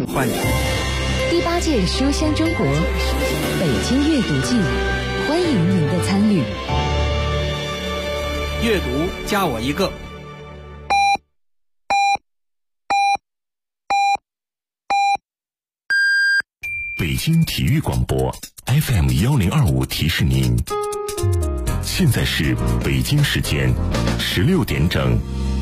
欢迎。 第8届书香中国北京阅读季，欢迎您的参与。 阅读加我一个。 北京体育广播 FM1025提示您，现在是北京时间16点整。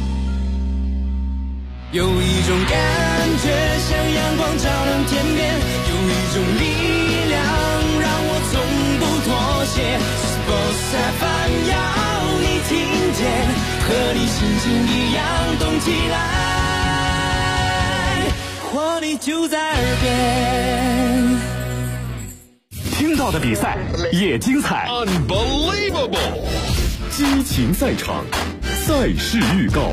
有一种感觉像阳光照亮天边，有一种力量让我从不妥协。Sports FM 要你听见，和你心情一样动起来，活力就在耳边。 听到的比赛也精彩 Unbelievable， 激情赛场，赛事预告。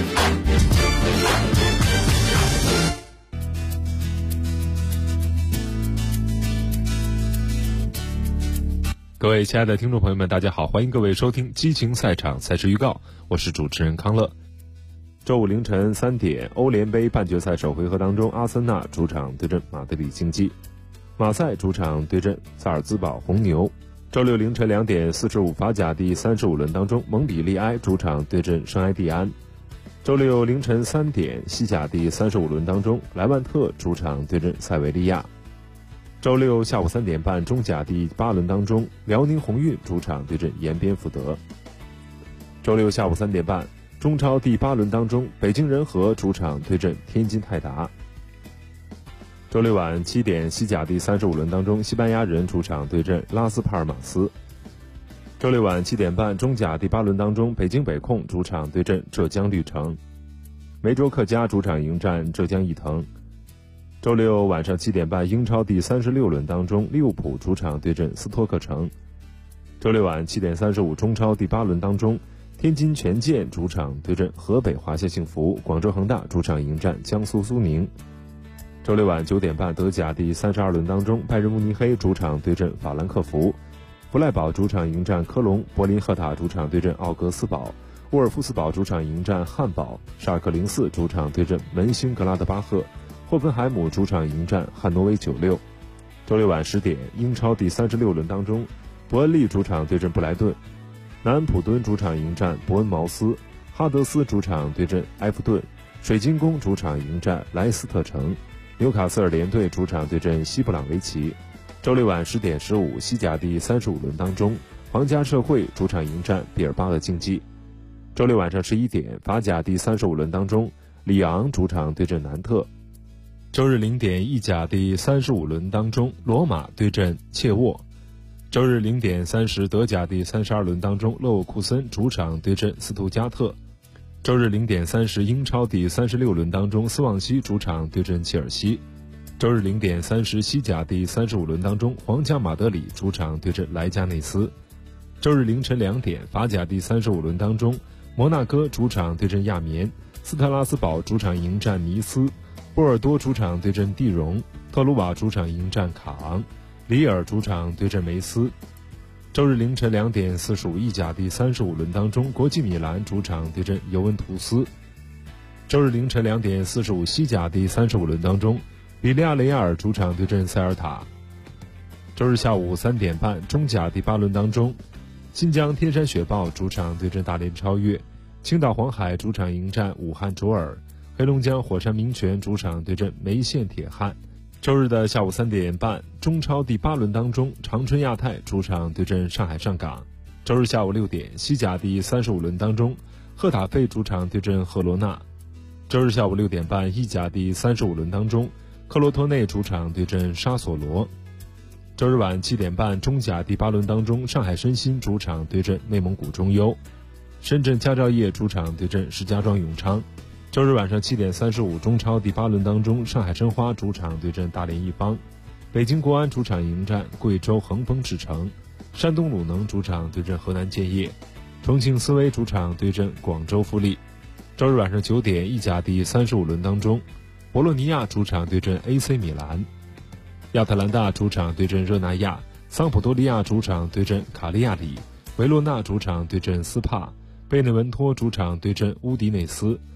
各位亲爱的听众朋友们，大家好，欢迎各位收听激情赛场赛事预告，我是主持人康乐。周五凌晨3点，欧联杯半决赛首回合当中，阿森纳主场对阵马德里竞技，马赛主场对阵萨尔兹堡红牛。周六凌晨2点45，法甲第35轮当中，蒙彼利埃主场对阵圣埃蒂安。周六凌晨3点，西甲第35轮当中，莱万特主场对阵塞维利亚。周六下午3点半，中甲第8轮当中，辽宁宏运主场对阵延边福德。周六下午3点半，中超第8轮当中，北京人和主场对阵天津泰达。周六晚7点，西甲第35轮当中，西班牙人主场对阵拉斯帕尔马斯。周六晚7点半，中甲第8轮当中，北京北控主场对阵浙江绿城。梅州客家主场迎战浙江毅腾。周六晚上7点半，英超第36轮当中，利物浦主场对阵斯托克城。周六晚7点35，中超第8轮当中，天津权健主场对阵河北华夏幸福，广州恒大主场迎战江苏苏宁。周六晚9点半，德甲第32轮当中，拜仁慕尼黑主场对阵法兰克福，弗赖堡主场迎战科隆，柏林赫塔主场对阵奥格斯堡，沃尔夫斯堡主场迎战汉堡，沙尔克04主场对阵门兴格拉德巴赫，霍芬海姆主场迎战汉诺威96。周六晚10点，英超第36轮当中，伯恩利主场对阵布莱顿，南安普敦主场迎战伯恩茅斯，哈德斯主场对阵埃弗顿，水晶宫主场迎战莱斯特城，纽卡斯尔联队主场对阵西布朗维奇。周六晚10点15，西甲第35轮当中，皇家社会主场迎战毕尔巴鄂竞技。周六晚上11点，法甲第35轮当中，里昂主场对阵南特。周日0点，意甲第35轮当中，罗马对阵切沃。周日0点30，德甲第32轮当中，勒沃库森主场对阵斯图加特。周日0点30，英超第36轮当中，斯旺西主场对阵切尔西。周日0点30，西甲第35轮当中，皇家马德里主场对阵莱加内斯。周日凌晨2点，法甲第35轮当中，摩纳哥主场对阵亚眠，斯特拉斯堡主场迎战尼斯，波尔多主场对阵蒂荣，特鲁瓦主场迎战卡昂，里尔主场对阵梅斯。周日凌晨2点45，意甲第35轮当中，国际米兰主场对阵尤文图斯。周日凌晨2点45，西甲第35轮当中，比利亚雷亚尔主场对阵塞尔塔。周日下午3点半，中甲第8轮当中，新疆天山雪豹主场对阵大连超越，青岛黄海主场迎战武汉卓尔，黑龙江火山民权主场对阵梅县铁汉。周日的下午3点半，中超第8轮当中，长春亚泰主场对阵上海上港。周日下午6点，西甲第35轮当中，赫塔费主场对阵赫罗纳。周日下午6点半，意甲第35轮当中，克罗托内主场对阵沙索罗。周日晚7点半，中甲第8轮当中，上海申鑫主场对阵内蒙古中优，深圳佳兆业主场对阵石家庄永昌。周日晚上7点35，中超第8轮当中，上海申花主场对阵大连一方，北京国安主场迎战贵州恒丰智诚，山东鲁能主场对阵河南建业，重庆斯威主场对阵广州富力。周日晚上9点，意甲第35轮当中，博洛尼亚主场对阵 AC 米兰，亚特兰大主场对阵热那亚，桑普多利亚主场对阵卡利亚里，维罗纳主场对阵斯帕，贝内文托主场对阵乌迪内斯，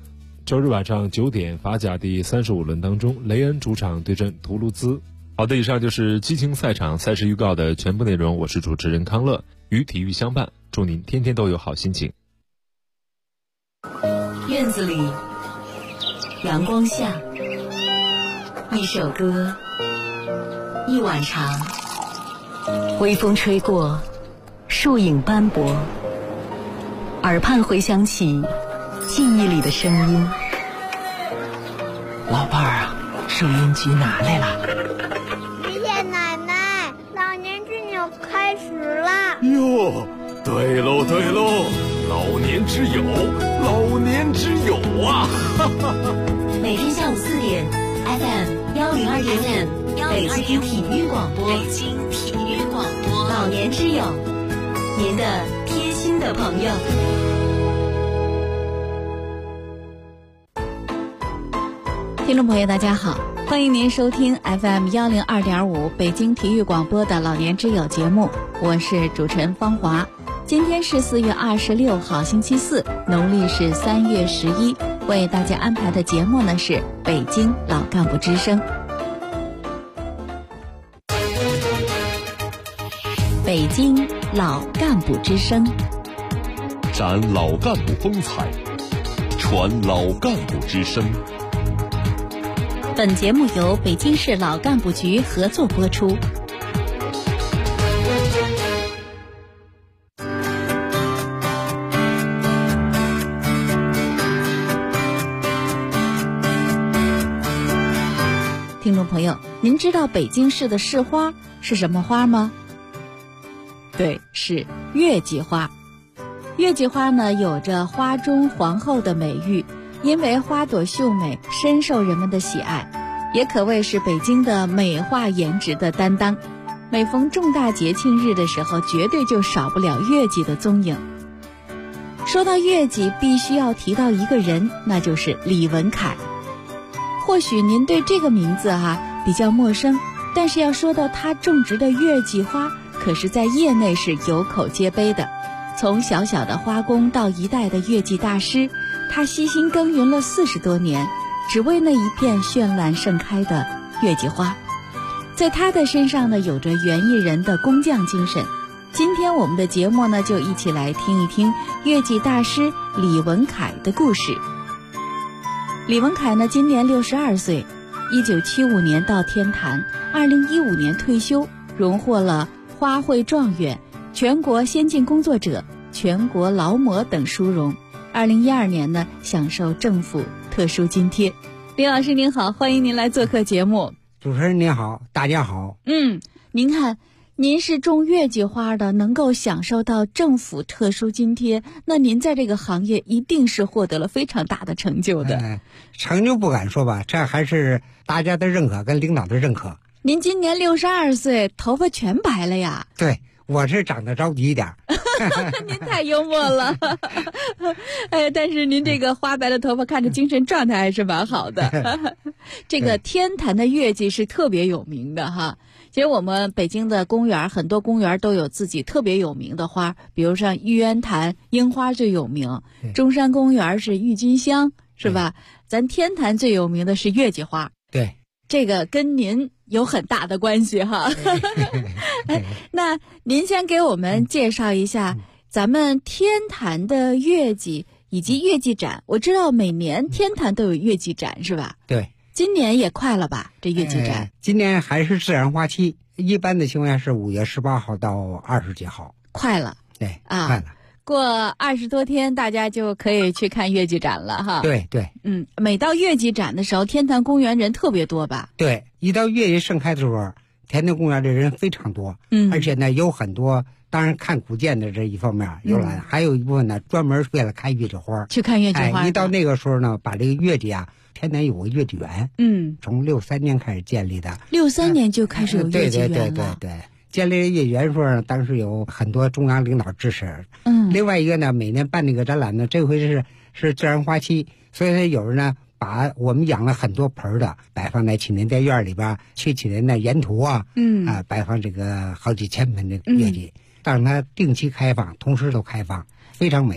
周日晚上9点，法甲第35轮当中，雷恩主场对阵图卢兹。好的，以上就是激情赛场赛事预告的全部内容。我是主持人康乐，与体育相伴，祝您天天都有好心情。 院子里，阳光下，一首歌，一碗茶，微风吹过，树影斑驳，耳畔回响起记忆里的声音。 老伴儿啊，收音机拿来了。 爷爷奶奶，老年之友开始啦！ 哟，对喽对喽，老年之友，老年之友啊！哈哈哈。 每天下午4点 ，FM 102.5，北京体育广播，北京体育广播，老年之友，您的贴心的朋友。听众朋友大家好，欢迎您收听 FM 102.5北京体育广播的老年之友节目，我是主持人方华。今天是4月26号星期四，农历是3月11，为大家安排的节目呢是北京老干部之声。北京老干部之声， 展老干部风采，传老干部之声。 本节目由北京市老干部局合作播出。听众朋友，您知道北京市的市花是什么花吗？对，是月季花。月季花呢，有着花中皇后的美誉，因为花朵秀美，深受人们的喜爱，也可谓是北京的美化颜值的担当。每逢重大节庆日的时候，绝对就少不了月季的踪影。说到月季，必须要提到一个人，那就是李文凯。或许您对这个名字比较陌生，但是要说到他种植的月季花，可是在业内是有口皆碑的。从小小的花工到一代的月季大师，他悉心耕耘了40多年，只为那一片绚烂盛开的月季花。在他的身上呢，有着园艺人的工匠精神。今天我们的节目呢，就一起来听一听月季大师李文凯的故事。李文凯呢，今年62岁，1975年到天坛，2015年退休，荣获了花卉状元、全国先进工作者、全国劳模等殊荣。2012年呢，享受政府特殊津贴。李老师您好，欢迎您来做客节目。 主持人您好，大家好。 您看，您是种月季花的，能够享受到政府特殊津贴，那您在这个行业一定是获得了非常大的成就的。 成就不敢说吧，这还是大家的认可跟领导的认可。 您今年62岁，头发全白了呀？ 对，我是长得着急一点。 您太幽默了。但是您这个花白的头发看着精神状态还是蛮好的。这个天坛的月季是特别有名的哈。其实我们北京的公园，很多公园都有自己特别有名的花，比如像玉渊潭樱花最有名，中山公园是郁金香，是吧？咱天坛最有名的是月季花。 对， 这个跟您有很大的关系哈。那您先给我们介绍一下咱们天坛的月季以及月季展。我知道每年天坛都有月季展是吧？ 对， 今年也快了吧，这月季展？ 今年还是自然花期，一般的情况下是5月18号到20几号。 快了。 对， 快了。过20多天大家就可以去看月季展了哈。 对对。 每到月季展的时候，天坛公园人特别多吧？ 对，一到月季盛开的时候，天坛公园的人非常多。而且呢，有很多当然看古建的这一方面有来，还有一部分呢专门为了看月季花去看月季花。 一到那个时候呢，把这个月季天坛有个月季园。从63年开始建立的。 63年就开始有月季园了。 对。建立月季园时候呢，当时有很多中央领导支持。另外一个呢，每年办那个展览呢，这回是自然花期，所以说有人呢把我们养了很多盆的摆放在启年殿院里边，去启年的沿途摆放这个好几千盆的月季，让它定期开放，同时都开放，非常美。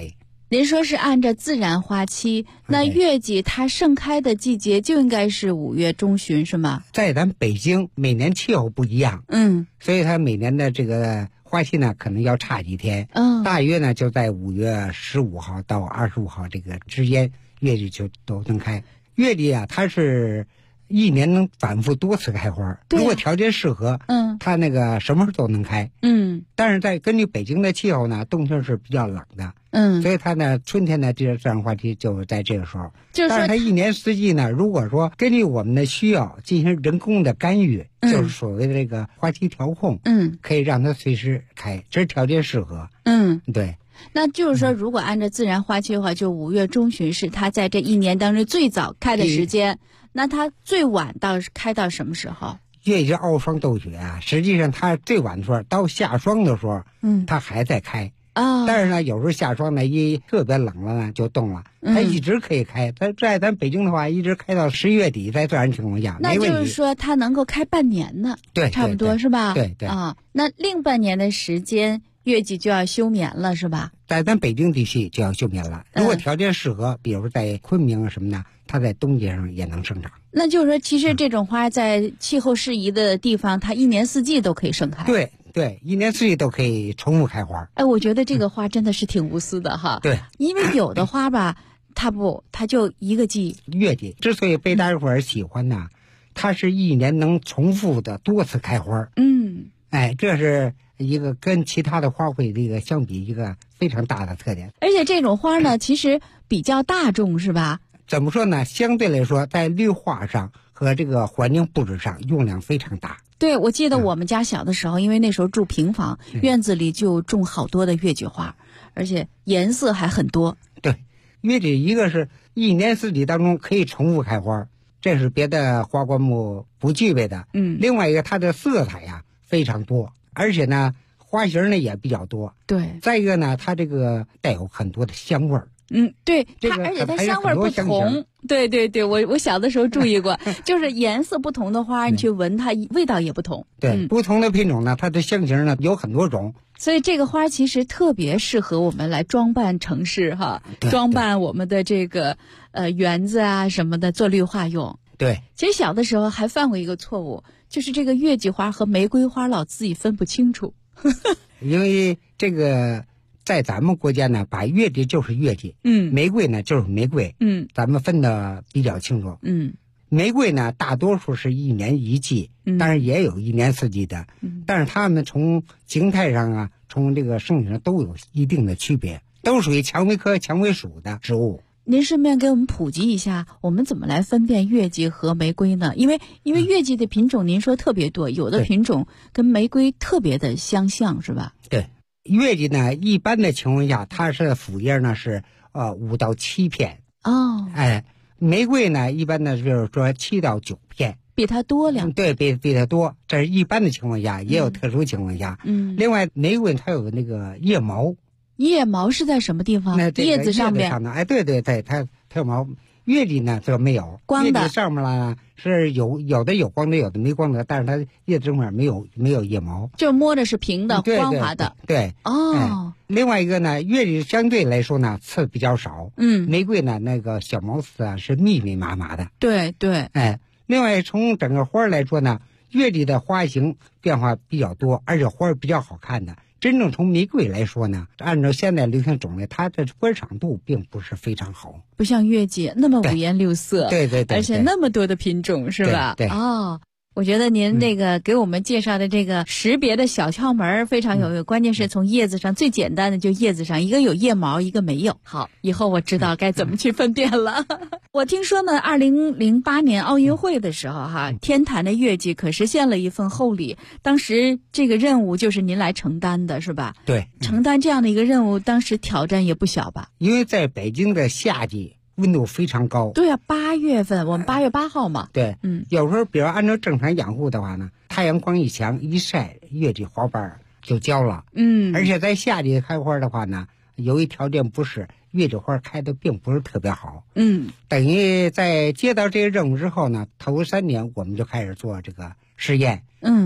您说是按照自然花期，那月季它盛开的季节就应该是5月中旬，是吗？ 在咱北京，每年气候不一样，所以它每年的这个花期呢，可能要差几天。大约呢就在5月15号到25号这个之间，月季就都能开。月季啊，它是一年能反复多次开花，如果条件适合，它那个什么时候都能开。但是根据北京的气候呢，冬天是比较冷的，所以它呢春天的这个自然花期就在这个时候。但是它一年四季呢，如果说根据我们的需要进行人工的干预，就是所谓的这个花期调控，可以让它随时开，这是条件适合。对。 那就是说，如果按照自然花期的话，就5月中旬是它在这一年当中最早开的时间。那它最晚开到什么时候？ 月季傲霜斗雪啊，实际上它最晚的时候到下霜的时候，它还在开。但是呢，有时候下霜呢，一特别冷了呢，就冻了。它一直可以开，它在咱北京的话，一直开到11月底，在自然情况下， 那就是说它能够开半年呢。 对， 差不多是吧？ 对。 那另半年的时间，月季就要休眠了，是吧？ 在咱北京地区就要休眠了。如果条件适合，比如在昆明啊什么的，它在冬节上也能生长。 那就是说，其实这种花在气候适宜的地方，它一年四季都可以盛开。 对，一年四季都可以重复开花。 我觉得这个花真的是挺无私的哈。 对， 因为有的花吧，它就一个季。 月季之所以被大家伙儿喜欢呢，它是一年能重复的多次开花。这是一个跟其他的花卉这个相比一个非常大的特点。 而且这种花呢，其实比较大众，是吧？ 怎么说呢？相对来说，在绿化上和这个环境布置上用量非常大。 对，我记得我们家小的时候，因为那时候住平房，院子里就种好多的月季花，而且颜色还很多。 对，月季一个是一年四季当中可以重复开花，这是别的花灌木不具备的。另外一个它的色彩呀非常多，而且呢花型呢也比较多。 对， 再一个呢，它这个带有很多的香味儿。 对，而且它香味不同。对，我小的时候注意过，就是颜色不同的花，你去闻它味道也不同。 对，不同的品种呢，它的香型呢有很多种。 所以这个花其实特别适合我们来装扮城市哈，装扮我们的这个园子啊什么的，做绿化用。 对， 其实小的时候还犯过一个错误，就是这个月季花和玫瑰花老自己分不清楚。 因为这个在咱们国家呢，把月季就是月季，玫瑰呢就是玫瑰，咱们分得比较清楚。玫瑰呢大多数是一年一季，当然也有一年四季的，但是它们从形态上啊，从这个生理上都有一定的区别，都属于蔷薇科蔷薇属的植物。 您顺便给我们普及一下，我们怎么来分辨月季和玫瑰呢？因为月季的品种您说特别多，有的品种跟玫瑰特别的相像，是吧？ 对，月季呢一般的情况下，它是腐叶呢是5到7片。玫瑰呢一般呢就是说7到9片， 比它多两。 对，比它多，这是一般的情况下，也有特殊情况下。另外玫瑰它有那个叶毛。 叶毛是在什么地方？叶子上面。 对，它有毛。月季呢这个没有， 光的。 月季上面呢是有的有光的，有的没光的，但是它叶子上面没有叶毛， 就摸着是平的，光滑的。 对。另外一个呢，月季相对来说呢刺比较少。玫瑰呢那个小毛刺啊是密密麻麻的。 对。 另外从整个花来说呢，月季的花型变化比较多，而且花比较好看的。真正从玫瑰来说呢，按照现在流行种类，它的观赏度并不是非常好， 不像月季那么五颜六色。 对， 而且那么多的品种，是吧？ 对。 我觉得您这个给我们介绍的这个识别的小窍门非常有用，关键是从叶子上最简单的就叶子上，一个有叶毛，一个没有。好，以后我知道该怎么去分辨了。我听说呢，2008年奥运会的时候天坛的月季可实现了一份厚礼，当时这个任务就是您来承担的，是吧？ 对， 承担这样的一个任务，当时挑战也不小吧？ 因为在北京的夏季温度非常高。 对啊，8月份，我们8月8号嘛。 对，有时候比如按照正常养护的话呢，太阳光一强一晒，月季花瓣就焦了。而且在夏季开花的话呢，由于条件不适，月季花开的并不是特别好。等于在接到这个任务之后呢，头3年我们就开始做这个实验。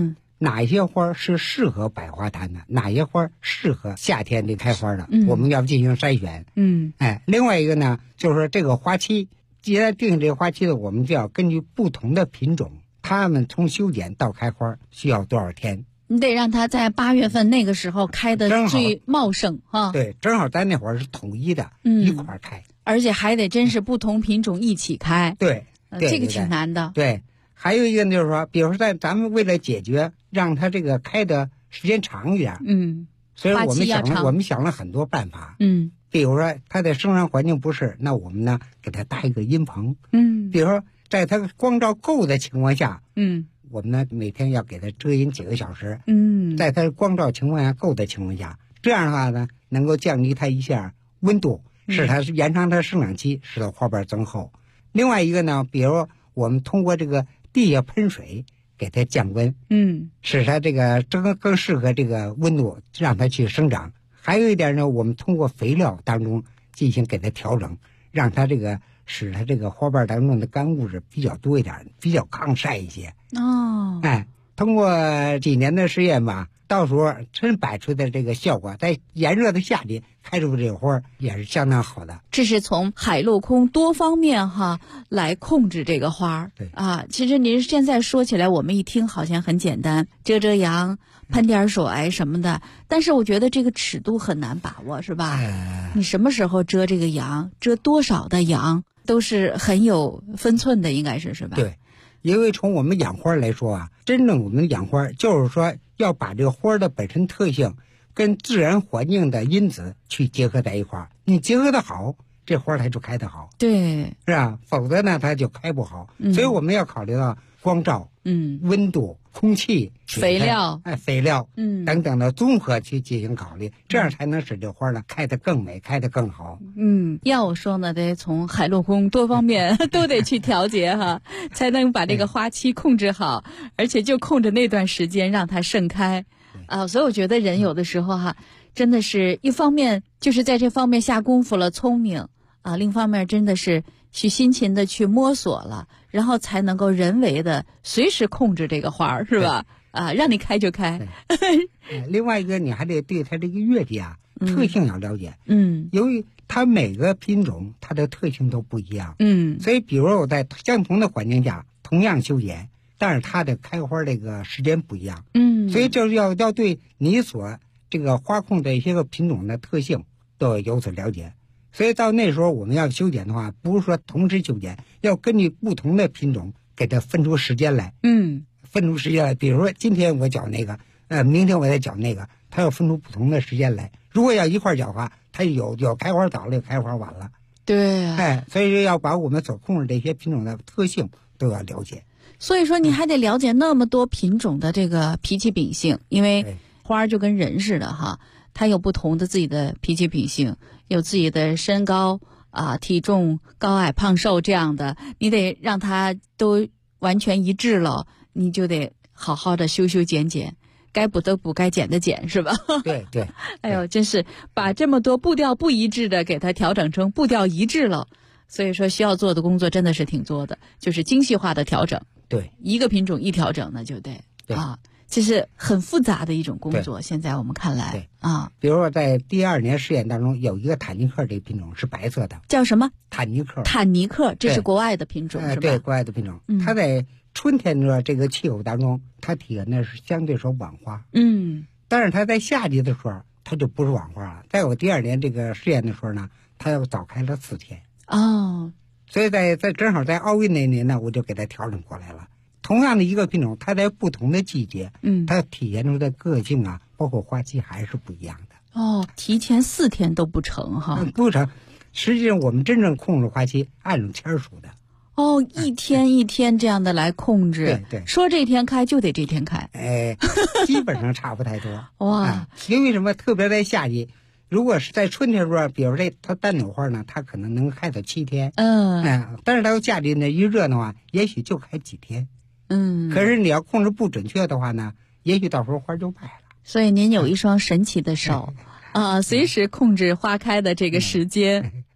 哪些花是适合百花坛的，哪些花适合夏天的开花的，我们要进行筛选。另外一个呢，就是说这个花期，既然定这个花期的，我们就要根据不同的品种，它们从修剪到开花需要多少天。 你得让它在8月份那个时候开的最茂盛哈。 对，正好咱那会儿是统一的，一块开， 而且还得真是不同品种一起开。 对， 这个挺难的。 对，还有一个就是说，比如说咱们为了解决让它这个开的时间长一点，所以我们想了很多办法。比如说它的生长环境不是，那我们呢给它搭一个阴棚。比如说在它光照够的情况下，我们呢每天要给它遮阴几个小时。在它光照情况下够的情况下，这样的话呢，能够降低它一下温度，使它延长它生长期，使得花瓣增厚。另外一个呢，比如我们通过这个地下喷水给它降温，使它这个更适合这个温度，让它去生长。还有一点呢，我们通过肥料当中进行给它调整，让它这个使它这个花瓣当中的干物质比较多一点，比较抗晒一些。通过几年的实验吧，到时候真摆出的这个效果，在炎热的夏天开出这个花也是相当好的。 这是从海陆空多方面来控制这个花。 对其实您现在说起来，我们一听好像很简单，遮阳、喷点水什么的，但是我觉得这个尺度很难把握，是吧？你什么时候遮这个阳，遮多少的阳，都是很有分寸的，应该是吧？ 对。因为从我们养花来说啊，真正我们养花就是说要把这个花的本身特性跟自然环境的因子去结合在一块儿，你结合的好，这花它就开得好。 对， 是吧？否则呢它就开不好。所以我们要考虑到光照、温度、空气、 肥料、 等等的综合去进行考虑，这样才能使这花呢开得更美，开得更好。 要我说呢，得从海陆空多方面都得去调节才能把这个花期控制好，而且就控制那段时间让它盛开。所以我觉得人有的时候真的是一方面就是在这方面下功夫了，聪明另一方面真的是去辛勤的去摸索了，然后才能够人为的随时控制这个花儿，是吧？让你开就开。 另外一个，你还得对它这个叶体特性要了解。由于它每个品种它的特性都不一样。所以比如我在相同的环境下同样修剪，但是它的开花这个时间不一样。所以就是要对你所这个花控的一些个品种的特性都要有所了解。所以到那时候我们要修剪的话，不是说同时修剪，要根据不同的品种给它分出时间来。分出时间来，比如说今天我搅那个，明天我再搅那个，它要分出不同的时间来。如果要一块搅的话，它有开花早了，有开花晚了。 对， 所以要把我们所控制这些品种的特性都要了解。 所以说你还得了解那么多品种的这个脾气秉性，因为花就跟人似的它有不同的自己的脾气秉性，有自己的身高体重、高矮胖瘦这样的，你得让它都完全一致了，你就得好好的修修剪剪，该补的补，该剪的剪，是吧？ 对。 哎呦，真是把这么多步调不一致的给它调整成步调一致了。所以说需要做的工作真的是挺多的，就是精细化的调整。 对， 一个品种一调整呢就得这是很复杂的一种工作。现在我们看来比如说在第2年试验当中，有一个坦尼克这个品种是白色的， 叫什么？ 坦尼克。 这是国外的品种，是吧？ 对，国外的品种。它在春天的这个气候当中，它体现的是相对说晚花。但是它在夏季的时候，它就不是晚花了。在我第2年这个试验的时候呢，它要早开了4天。所以在正好在奥运那年呢，我就给它调整过来了。同样的一个品种，它在不同的季节，它体现出的个性包括花期还是不一样的。 提前4天都不成不成。实际上我们真正控制花期按照天数的。 一天一天这样的来控制。 对， 说这天开就得这天开。 基本上差不太多。 哇， 因为什么？特别在夏季，如果是在春天时候，比如它单柳花呢，它可能能开到7天。但是到夏季呢，一热的话，也许就开几天。可是你要控制不准确的话呢，也许到时候花就败了。 所以您有一双神奇的手，随时控制花开的这个时间。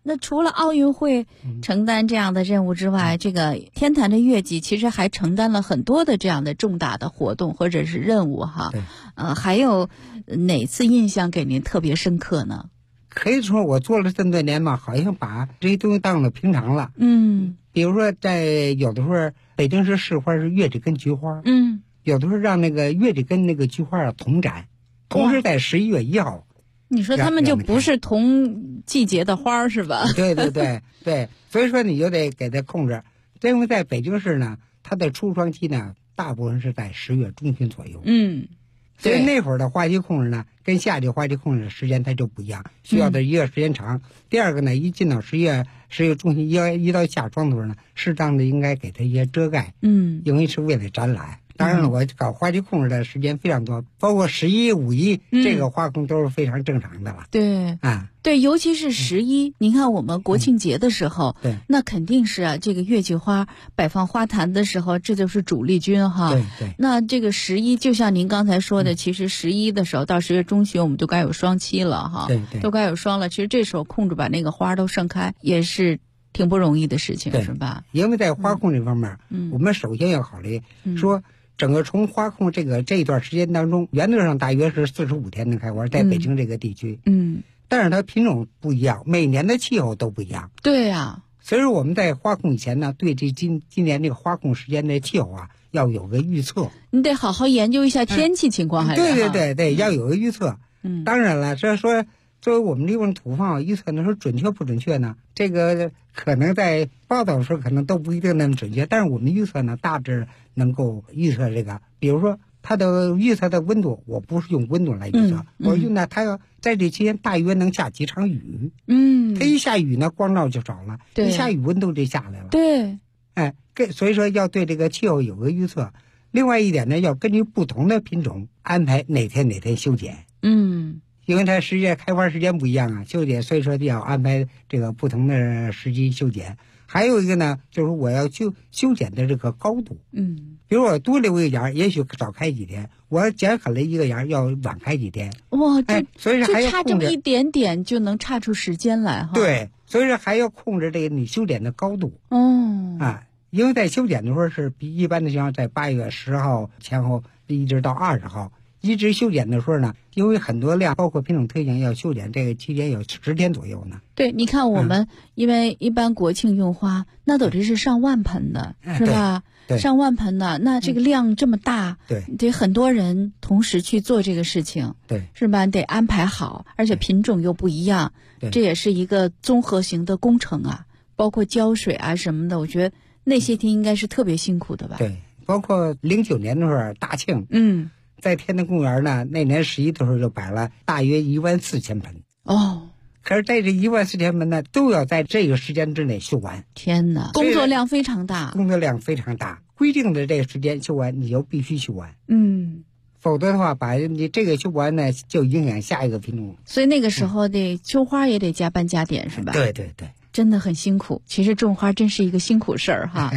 那除了奥运会承担这样的任务之外，这个天坛的月季其实还承担了很多的这样的重大的活动或者是任务哈。还有哪次印象给您特别深刻呢？ 可以说我做了这么多年嘛，好像把这些东西当了平常了。比如说在有的时候北京市市花是月季跟菊花，有的时候让那个月季跟那个菊花同展，同时在11月1号。 你说他们就不是同季节的花是吧？ 对，所以说你就得给它控制。因为在北京市呢，它的出霜期呢，大部分是在10月中旬左右。所以那会儿的花期控制呢，跟夏季花期控制的时间它就不一样，需要的一个时间长。第二个呢，一进到10月中旬，一到下霜的时候呢，适当的应该给它一些遮盖。因为是为了展览。当然了，我搞花期控制的时间非常多，包括11、5·1，这个花控都是非常正常的了。 对，尤其是11，您看我们国庆节的时候，那肯定是啊，这个月季花摆放花坛的时候，这就是主力军哈。 对。 那这个11，就像您刚才说的，其实11的时候到10月中旬，我们就该有霜期了哈。 对， 都该有霜了。其实这时候控制把那个花都盛开，也是挺不容易的事情，是吧？ 因为在花控这方面，我们首先要考虑说，整个从花控这一段时间当中，原则上大约是45天的开花，在北京这个地区。但是它品种不一样，每年的气候都不一样。 对呀。 所以说我们在花控以前呢，对这今年这个花控时间的气候啊，要有个预测。 你得好好研究一下天气情况，还是对，要有个预测。当然了，这说作为我们这种土方预测，说准确不准确呢？这个可能在报道的时候可能都不一定那么准确，但是我们预测呢，大致能够预测这个。比如说它的预测的温度，我不是用温度来预测，我用呢，它要在这期间大约能下几场雨。它一下雨呢，光照就少了；一下雨，温度就下来了。 对， 所以说要对这个气候有个预测。另外一点呢，要根据不同的品种安排哪天修剪。因为它开花时间不一样啊，修剪，所以说要安排这个不同的时机修剪。还有一个呢，就是我要修剪的这个高度。比如我多留一个芽，也许早开几天；我要剪狠了一个芽，要晚开几天。 哇， 所以说还要差这么一点点就能差出时间来哈。 对，所以说还要控制这个你修剪的高度。因为在修剪的时候是比一般的情况，在8月10号前后一直到20号。一直修剪的时候呢，因为很多量，包括品种特性，要修剪这个期间有10天左右呢。 对，你看我们因为一般国庆用花，那都是上万盆的，是吧？ 对， 上万盆的，那这个量这么大，得很多人同时去做这个事情，是吧？得安排好，而且品种又不一样，这也是一个综合型的工程啊，包括浇水啊什么的，我觉得那些天应该是特别辛苦的吧？ 对，包括09年的时候大庆，在天坛公园呢，那年11的时候就摆了大约14000盆。可是在这14000盆呢，都要在这个时间之内修完。 天哪，工作量非常大。规定的这个时间修完，你就必须修完。否则的话，把你这个修完呢，就影响下一个品种。所以那个时候得秋花也得加班加点，是吧？ 对， 真的很辛苦。其实种花真是一个辛苦事儿哈。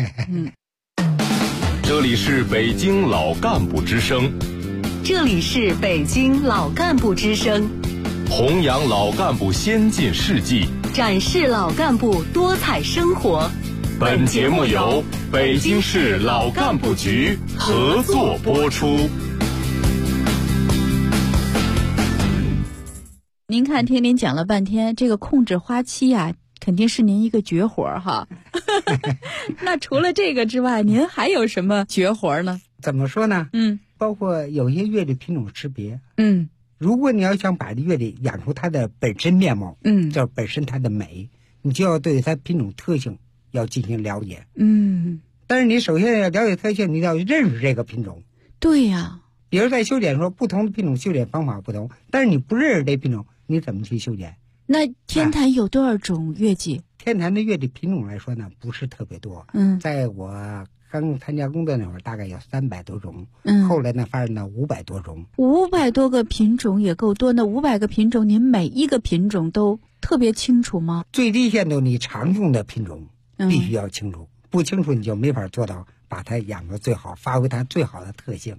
这里是北京老干部之声。 这里是北京老干部之声， 弘扬老干部先进事迹， 展示老干部多彩生活。 本节目由北京市老干部局合作播出。 您看，听您讲了半天，这个控制花期啊，肯定是您一个绝活哈。那除了这个之外，您还有什么绝活呢？ 怎么说呢？包括有些月的品种识别。如果你要想把这月的养出它的本身面貌，叫本身它的美，你就要对它品种特性要进行了解。但是你首先要了解特性，你要认识这个品种。 对呀。 比如在修剪说，不同的品种修剪方法不同，但是你不认识这品种，你怎么去修剪？ 那天坛有多少种月季？ 天坛的月季品种来说呢，不是特别多。在我刚参加工作那会儿，大概有300多种。后来呢，发展到500多种。 500多个品种也够多。那500个品种，您每一个品种都特别清楚吗？ 最低限度，你常用的品种必须要清楚，不清楚你就没法做到把它养得最好，发挥它最好的特性。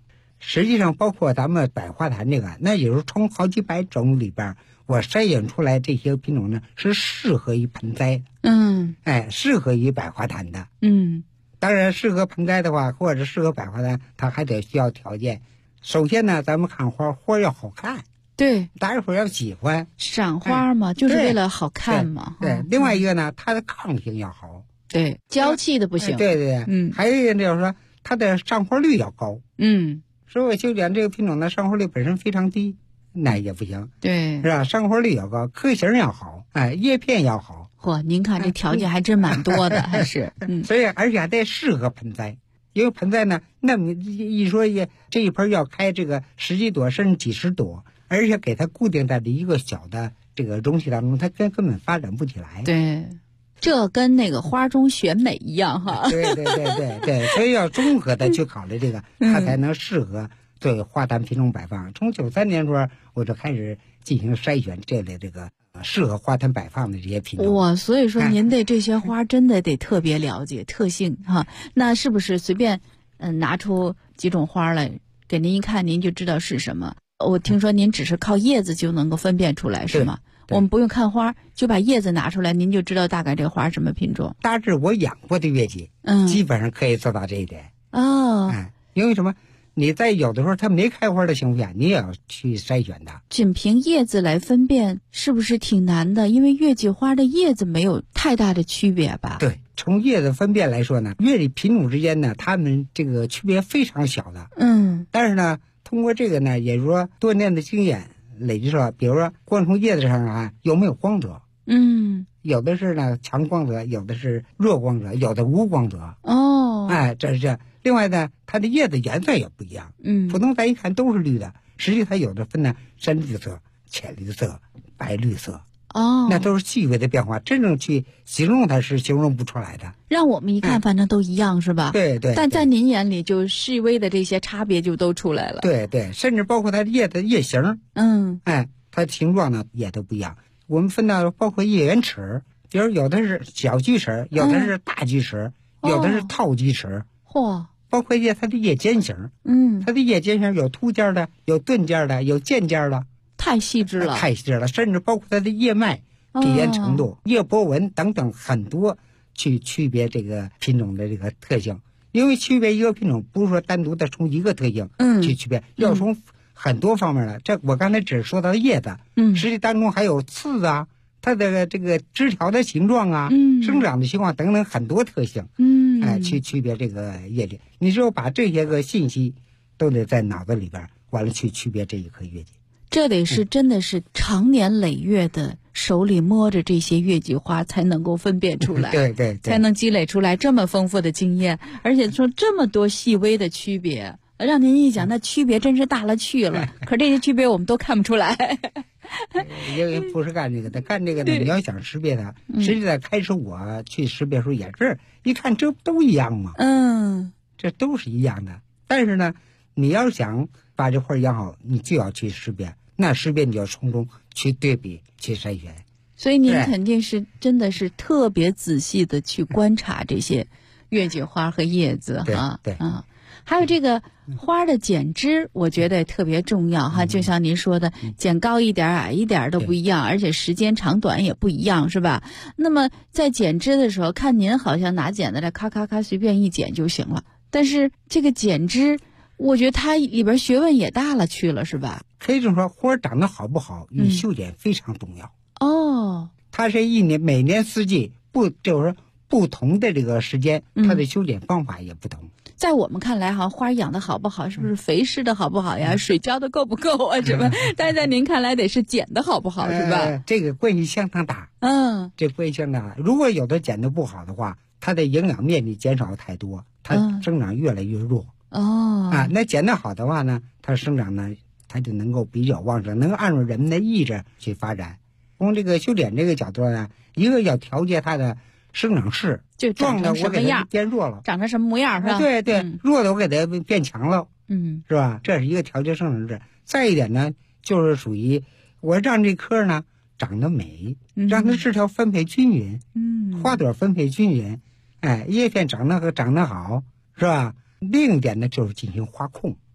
实际上包括咱们百花坛这个，那也是从好几百种里边，我筛选出来这些品种呢，是适合于盆栽的，适合于百花坛的，当然适合盆栽的话，或者适合百花坛，它还得需要条件。首先呢，咱们看花要好看， 对， 大家伙要喜欢赏花嘛，就是为了好看嘛。 对，另外一个呢，它的抗性要好， 对，娇气的不行。 对，还有一个就是说，它的上花率要高，所以我修剪这个品种呢，上花率本身非常低，那也不行， 对， 是吧？上花率要高，颗型要好，叶片要好。 嚯，您看这条件还真蛮多的，还是， 所以而且还得适合盆栽。因为盆栽呢，那么一说这一盆要开这个10几朵甚至几十朵，而且给它固定在一个小的这个容器当中，它根本发展不起来。 对，这跟那个花中选美一样哈。 对，所以要综合的去考虑这个，它才能适合作为花坛品种摆放。从93年时候我就开始进行筛选这类这个适合花坛摆放的这些品种。 哇，所以说您对这些花真的得特别了解特性哈。那是不是随便拿出几种花来给您一看，您就知道是什么？我听说您只是靠叶子就能够分辨出来，是吗？我们不用看花，就把叶子拿出来，您就知道大概这个花什么品种。 大致我养过的月季，基本上可以做到这一点。因为什么？你在有的时候它没开花的情况下，你也要去筛选它。 仅凭叶子来分辨是不是挺难的？因为月季花的叶子没有太大的区别吧？ 对，从叶子分辨来说呢，月季品种之间呢，它们这个区别非常小的。但是呢，通过这个呢，也就是说多年的经验累积出来，比如说光从叶子上有没有光泽？有的是呢强光泽，有的是弱光泽，有的无光泽。这是这。另外呢，它的叶子颜色也不一样。普通咱一看都是绿的，实际它有的分呢深绿色、浅绿色、白绿色。那都是细微的变化，真正去形容它是形容不出来的。 让我们一看，反正都一样，是吧？ 对。 但在您眼里，就细微的这些差别就都出来了。 对，甚至包括它的叶形，它的形状呢也都不一样。我们分到包括叶缘齿，比如有的是小锯齿，有的是大锯齿，有的是套锯齿。包括它的叶尖形，它的叶尖形有凸尖的，有钝尖的，有尖尖的， 太细致了， 甚至包括它的叶脉、体延程度、叶波纹等等很多，去区别这个品种的这个特性。因为区别一个品种，不是说单独的从一个特性去区别，要从很多方面的。这我刚才只说到叶子，实际当中还有刺啊，它的这个枝条的形状啊，生长的情况等等很多特性，去区别这个叶季。你只有把这些个信息都得在脑子里边，完了去区别这一颗月季。 这得是真的是常年累月的手里摸着这些月季花才能够分辨出来， 对， 才能积累出来这么丰富的经验，而且说这么多细微的区别，让您一讲，那区别真是大了去了。可这些区别我们都看不出来。 因为不是干这个的，干这个呢，你要想识别它，实际在开始我去识别的时候也是一看这都一样嘛，这都是一样的。但是呢，你要想把这花养好，你就要去识别，那识别你就要从中去对比去筛选。 所以您肯定是真的是特别仔细的去观察这些月季花和叶子哈。 对。 还有这个花的剪枝，我觉得也特别重要哈。就像您说的，剪高一点、矮一点都不一样，而且时间长短也不一样，是吧？那么在剪枝的时候，看您好像拿剪子来咔咔咔随便一剪就行了，但是这个剪枝，我觉得它里边学问也大了去了，是吧？ 可以这么说，花长得好不好与修剪非常重要。它是每年四季就是不同的这个时间，它的修剪方法也不同。 在我们看来哈，花养的好不好，是不是肥施的好不好呀，水浇的够不够啊什么？但是在您看来得是剪的好不好，是吧？ 这个关系相当大。这关系相当大。如果有的剪的不好的话，它的营养面积减少太多，它生长越来越弱。那剪得好的话呢，它生长呢，它就能够比较旺盛，能够按照人们的意志去发展。从这个修剪这个角度呢，一个要调节它的生长势， 就壮的我给它变弱了， 长成什么模样是吧？ 对，弱的我给它变强了，是吧？这是一个调节生长势。再一点呢，就是属于我让这棵呢长得美，让它枝条分配均匀，花朵分配均匀，叶片长得好，是吧？另一点呢就是进行花控，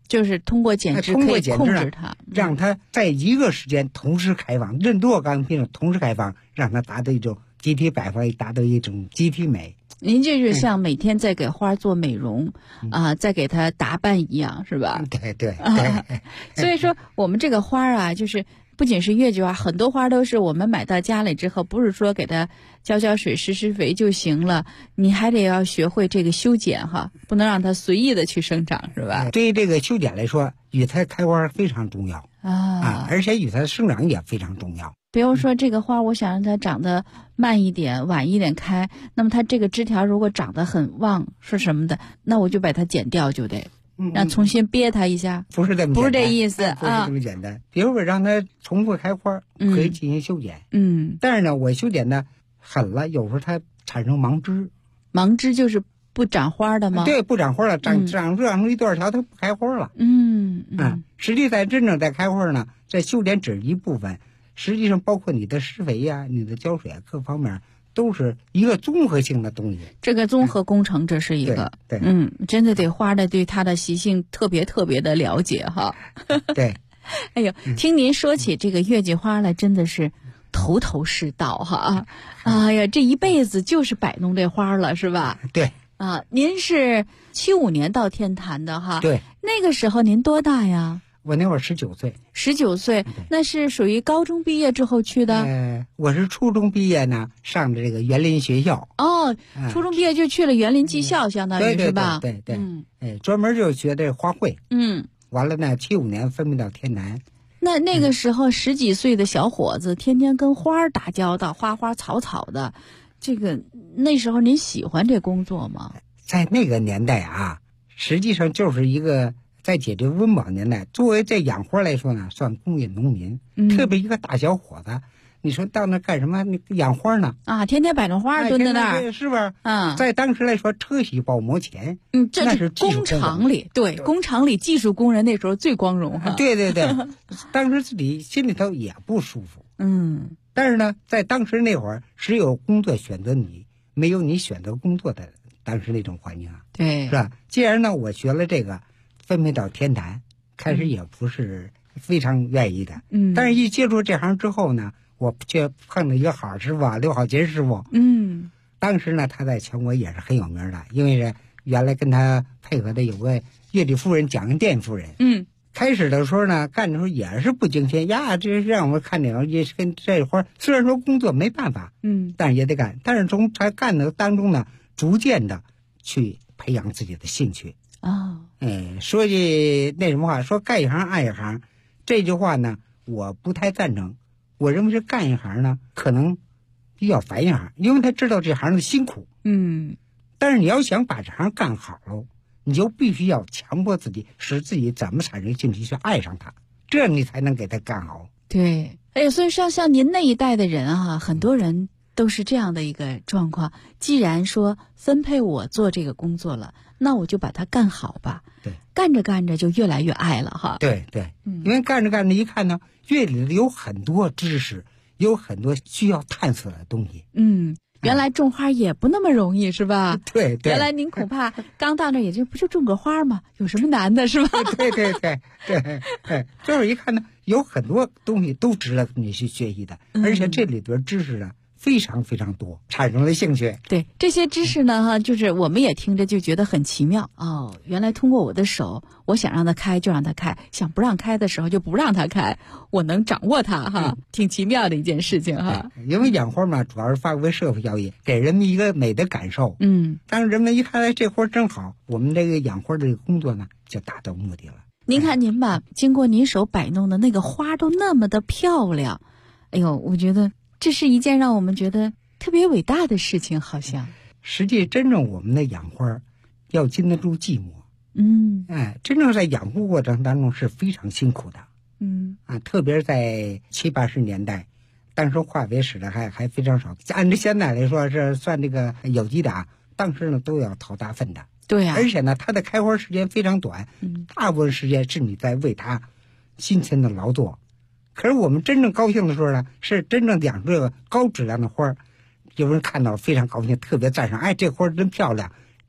就是通过剪枝可以控制它， 让它在一个时间同时开放，任多个品种同时开放，让它达到一种集体摆放，达到一种集体美。 您就是像每天在给花做美容在给它打扮一样，是吧？ 对对。 所以说我们这个花啊，就是不仅是月季花，很多花都是我们买到家里之后，不是说给它浇水施肥就行了，你还得要学会这个修剪哈，不能让它随意的去生长，是吧？ 对于这个修剪来说，与它开花非常重要而且与它生长也非常重要。 比如说这个花，我想让它长得慢一点、晚一点开，那么它这个枝条如果长得很旺是什么的，那我就把它剪掉就得。让重新憋它一下， 不是这么简单， 不是这意思不是这么简单。比如说让它重复开花，可以进行修剪。但是呢，我修剪的狠了，有时候它产生盲枝。 盲枝就是不长花的吗？ 对，不长花了，长出一段条，它不开花了。实际在真正在开花呢，在修剪只是一部分，实际上包括你的施肥呀、你的浇水各方面。都是一个综合性的东西， 这个综合工程这是一个， 对， 真的得花的对它的习性特别的了解哈。 对， 哎呦，听您说起这个月季花来，真的是头头是道哈。哎呀，这一辈子就是摆弄这花了，是吧？ 对。 您是75年到天坛的哈？ 对。 那个时候您多大呀？ 我那会儿19岁。 19岁，那是属于高中毕业之后去的？ 我是初中毕业呢，上的这个园林学校。 初中毕业就去了园林技校，相当于是吧？ 对，专门就学这花卉。完了呢，75年分配到天坛。 那个时候10几岁的小伙子，天天跟花打交道，花花草草的，这个那时候您喜欢这工作吗？ 在那个年代啊，实际上就是一个。在解决温饱年代，作为这养花来说呢，算工业农民。特别一个大小伙子，你说到那干什么？你养花呢？ 天天摆着花蹲在那儿， 是不是？在当时来说，车洗包膜钱。 这是工厂里，对，工厂里技术工人那时候最光荣哈。 对，当时自己心里头也不舒服。但是呢，在当时那会儿，只有工作选择你，没有你选择工作的当时那种环境对， 是吧？既然呢，我学了这个。分配到天坛，开始也不是非常愿意的，但是一接触这行之后呢，我却碰到一个好师傅刘好杰师傅，当时呢他在全国也是很有名的，因为是原来跟他配合的有个乐理夫人蒋殿夫人，开始的时候呢干的时候也是不精心呀，这是让我看这也是跟这会儿虽然说工作没办法，但是也得干，但是从他干的当中呢，逐渐的去培养自己的兴趣。说句那什么话，说干一行爱一行，这句话呢我不太赞成。我认为是干一行呢可能比较烦一行，因为他知道这行的辛苦。但是你要想把这行干好喽，你就必须要强迫自己，使自己怎么产生兴趣去爱上它，这样你才能给它干好。 对，所以像您那一代的人很多人都是这样的一个状况。既然说分配我做这个工作了，那我就把它干好吧。 对， 干着干着就越来越爱了哈。 对，因为干着干着一看呢，乐理里有很多知识，有很多需要探索的东西。 原来种花也不那么容易，是吧？ 对， 原来您恐怕刚到那也就不就种个花吗？有什么难的，是吧？ 对，就是一看呢，有很多东西都值得你去学习的，而且这里边知识呢非常非常多，产生了兴趣。 对，这些知识呢就是我们也听着就觉得很奇妙原来通过我的手，我想让它开就让它开，想不让开的时候就不让它开，我能掌握它挺奇妙的一件事情因为养花嘛，主要是发挥社会效益，给人们一个美的感受。当人们一看这花真好，我们这个养花这个工作呢就达到目的了。 您看您吧，经过您手摆弄的那个花都那么的漂亮，哎呦，我觉得这是一件让我们觉得特别伟大的事情，好像。 实际真正我们的养花要经得住寂寞。真正在养护过程当中是非常辛苦的。特别是在70、80年代，当时化肥使的还非常少。按照现在来说是算这个有机的当时呢都要掏大粪的。 对而且呢它的开花时间非常短，大部分时间是你在为它辛勤的劳作。可是我们真正高兴的时候呢，是真正养出这个高质量的花，有人看到非常高兴，特别赞赏，这花真漂亮，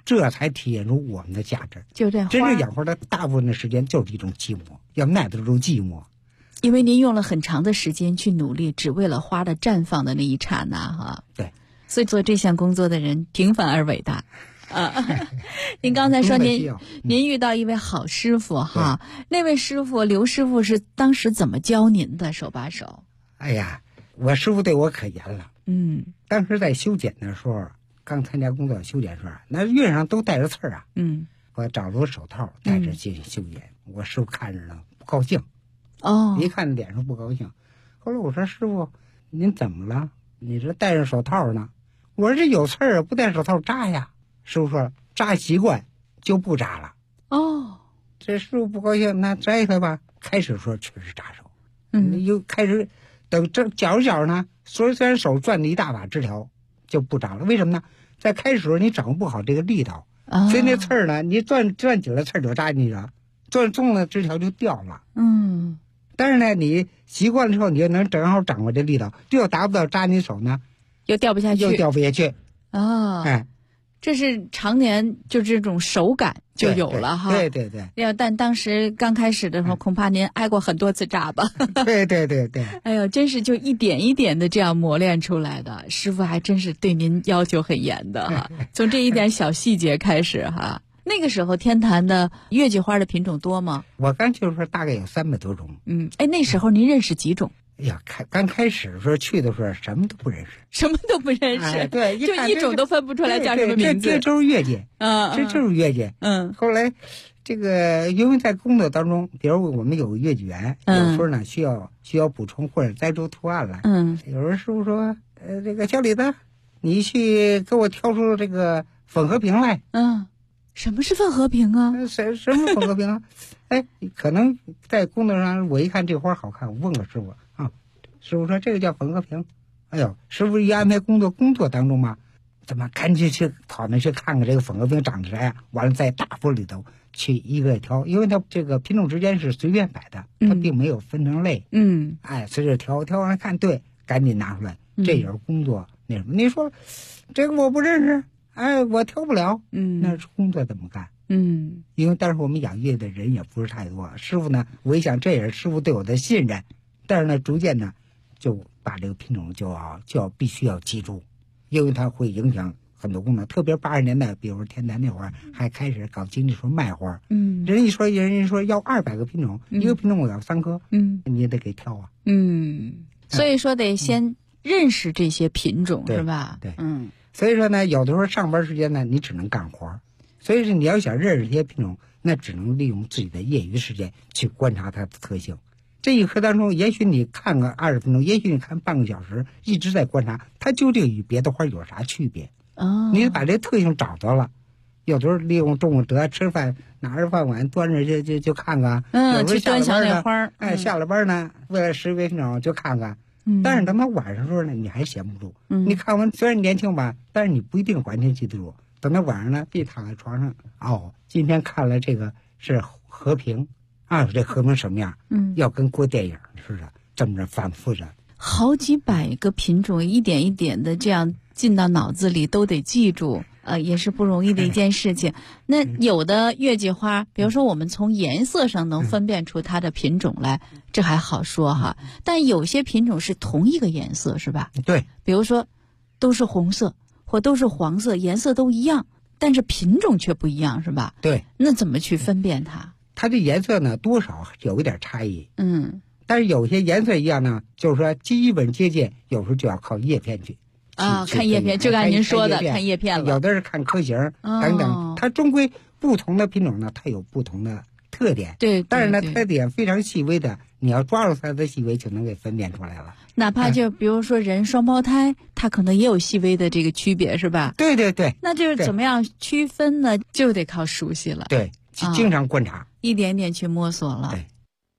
这才体现出我们的价值。 就这花真正养花的大部分的时间就是一种寂寞，要耐得住寂寞。 因为您用了很长的时间去努力，只为了花的绽放的那一刹那哈。 对， 所以做这项工作的人平凡而伟大。您刚才说您遇到一位好师傅哈，那位师傅刘师傅是当时怎么教您的手把手？ 哎呀，我师傅对我可严了。当时在修剪的时候，刚参加工作修剪时候，那院上都带着刺儿啊。我找了手套戴着进行修剪，我师傅看着呢不高兴。一看脸上不高兴。后来我说师傅，您怎么了？你这戴着手套呢？我说这有刺儿，不戴手套扎呀。师傅说扎习惯就不扎了。这师傅不高兴，那摘开吧。开始说确实扎手，又开始等这绞着呢，虽然手攥着一大把枝条就不扎了。为什么呢？在开始时候你掌握不好这个力道，所以那刺儿呢，你攥紧了刺儿就扎进去了，攥重了枝条就掉了。但是呢，你习惯了之后，你就能正好掌握这力道，就达不到扎你手呢， 又掉不下去。这是常年就这种手感就有了哈。 对。 但当时刚开始的时候，恐怕您挨过很多次扎吧。 对。 哎呦，真是就一点一点的这样磨练出来的。师傅还真是对您要求很严的哈，从这一点小细节开始哈。那个时候天坛的月季花的品种多吗？ 我刚去的时候大概有300多种。 那时候您认识几种？ 哎呀，刚开始的时候去的时候什么都不认识。对， 就一种都分不出来叫什么名字。 这就是月季，这就是月季。后来这个因为在工作当中，比如我们有月季园，有时候呢需要补充或者栽出图案来。有时候师傅说，这个小李子，你去给我挑出这个粉和平来。 什么是粉和平啊？ 什么粉和平啊？可能在工作上我一看这花好看，我问个师傅啊，师傅说这个叫粉和平。哎呦，师傅一安排工作当中嘛，怎么赶紧去跑那去看看这个粉和平长得啥样？完了在大幅里头去一个挑，因为它这个品种之间是随便摆的，它并没有分成类。随着挑完看对，赶紧拿出来，这也是工作那什么。你说这个我不认识。我挑不了，那是工作怎么干？因为当时我们养月的人也不是太多，师傅呢，我一想这也是师傅对我的信任，但是呢，逐渐呢，就把这个品种就要必须要记住，因为它会影响很多工作。特别80年代，比如说天坛那会儿还开始搞经济说卖花，人家说要200个品种，一个品种我要3颗，你也得给挑啊。 所以说得先认识这些品种，是吧？ 对。所以说呢，有的时候上班时间呢，你只能干活，所以说你要想认识这些品种，那只能利用自己的业余时间去观察它的特性。这一刻当中，也许你看个20分钟，也许你看半个小时，一直在观察它究竟与别的花有啥区别。你把这特性找到了，有的时候利用中午得吃饭，拿着饭碗端着就看看。有时候下了班呢，下了班呢，为了识别品种就看看。但是等到晚上的时候呢，你还闲不住。你看完虽然年轻吧，但是你不一定完全记得住。等到晚上呢，一躺在床上，今天看了这个是和平这和平什么样？要跟过电影似的，这么着反复着。 好几百个品种，一点一点的这样进到脑子里，都得记住。也是不容易的一件事情。那有的月季花，比如说我们从颜色上能分辨出它的品种来，这还好说哈。但有些品种是同一个颜色，是吧？ 对。 比如说都是红色或都是黄色，颜色都一样，但是品种却不一样，是吧？ 对。 那怎么去分辨它？ 它的颜色呢，多少有一点差异。但是有些颜色一样呢，就是说基本接近，有时候就要靠叶片去。 看叶片，就按您说的看叶片了。 有的是看颗形等等，它终归不同的品种呢，它有不同的特点。 对， 但是呢，特点非常细微的，你要抓住它的细微，就能给分辨出来了。 哪怕就比如说人双胞胎，它可能也有细微的这个区别，是吧？ 对。 那就是怎么样区分呢？就得靠熟悉了。 对，经常观察， 一点点去摸索了。 对。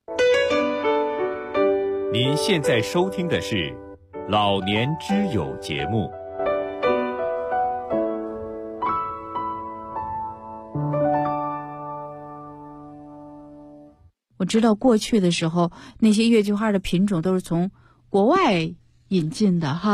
您现在收听的是老年之友节目。 我知道过去的时候，那些月季花的品种都是从国外引进的哈。 对。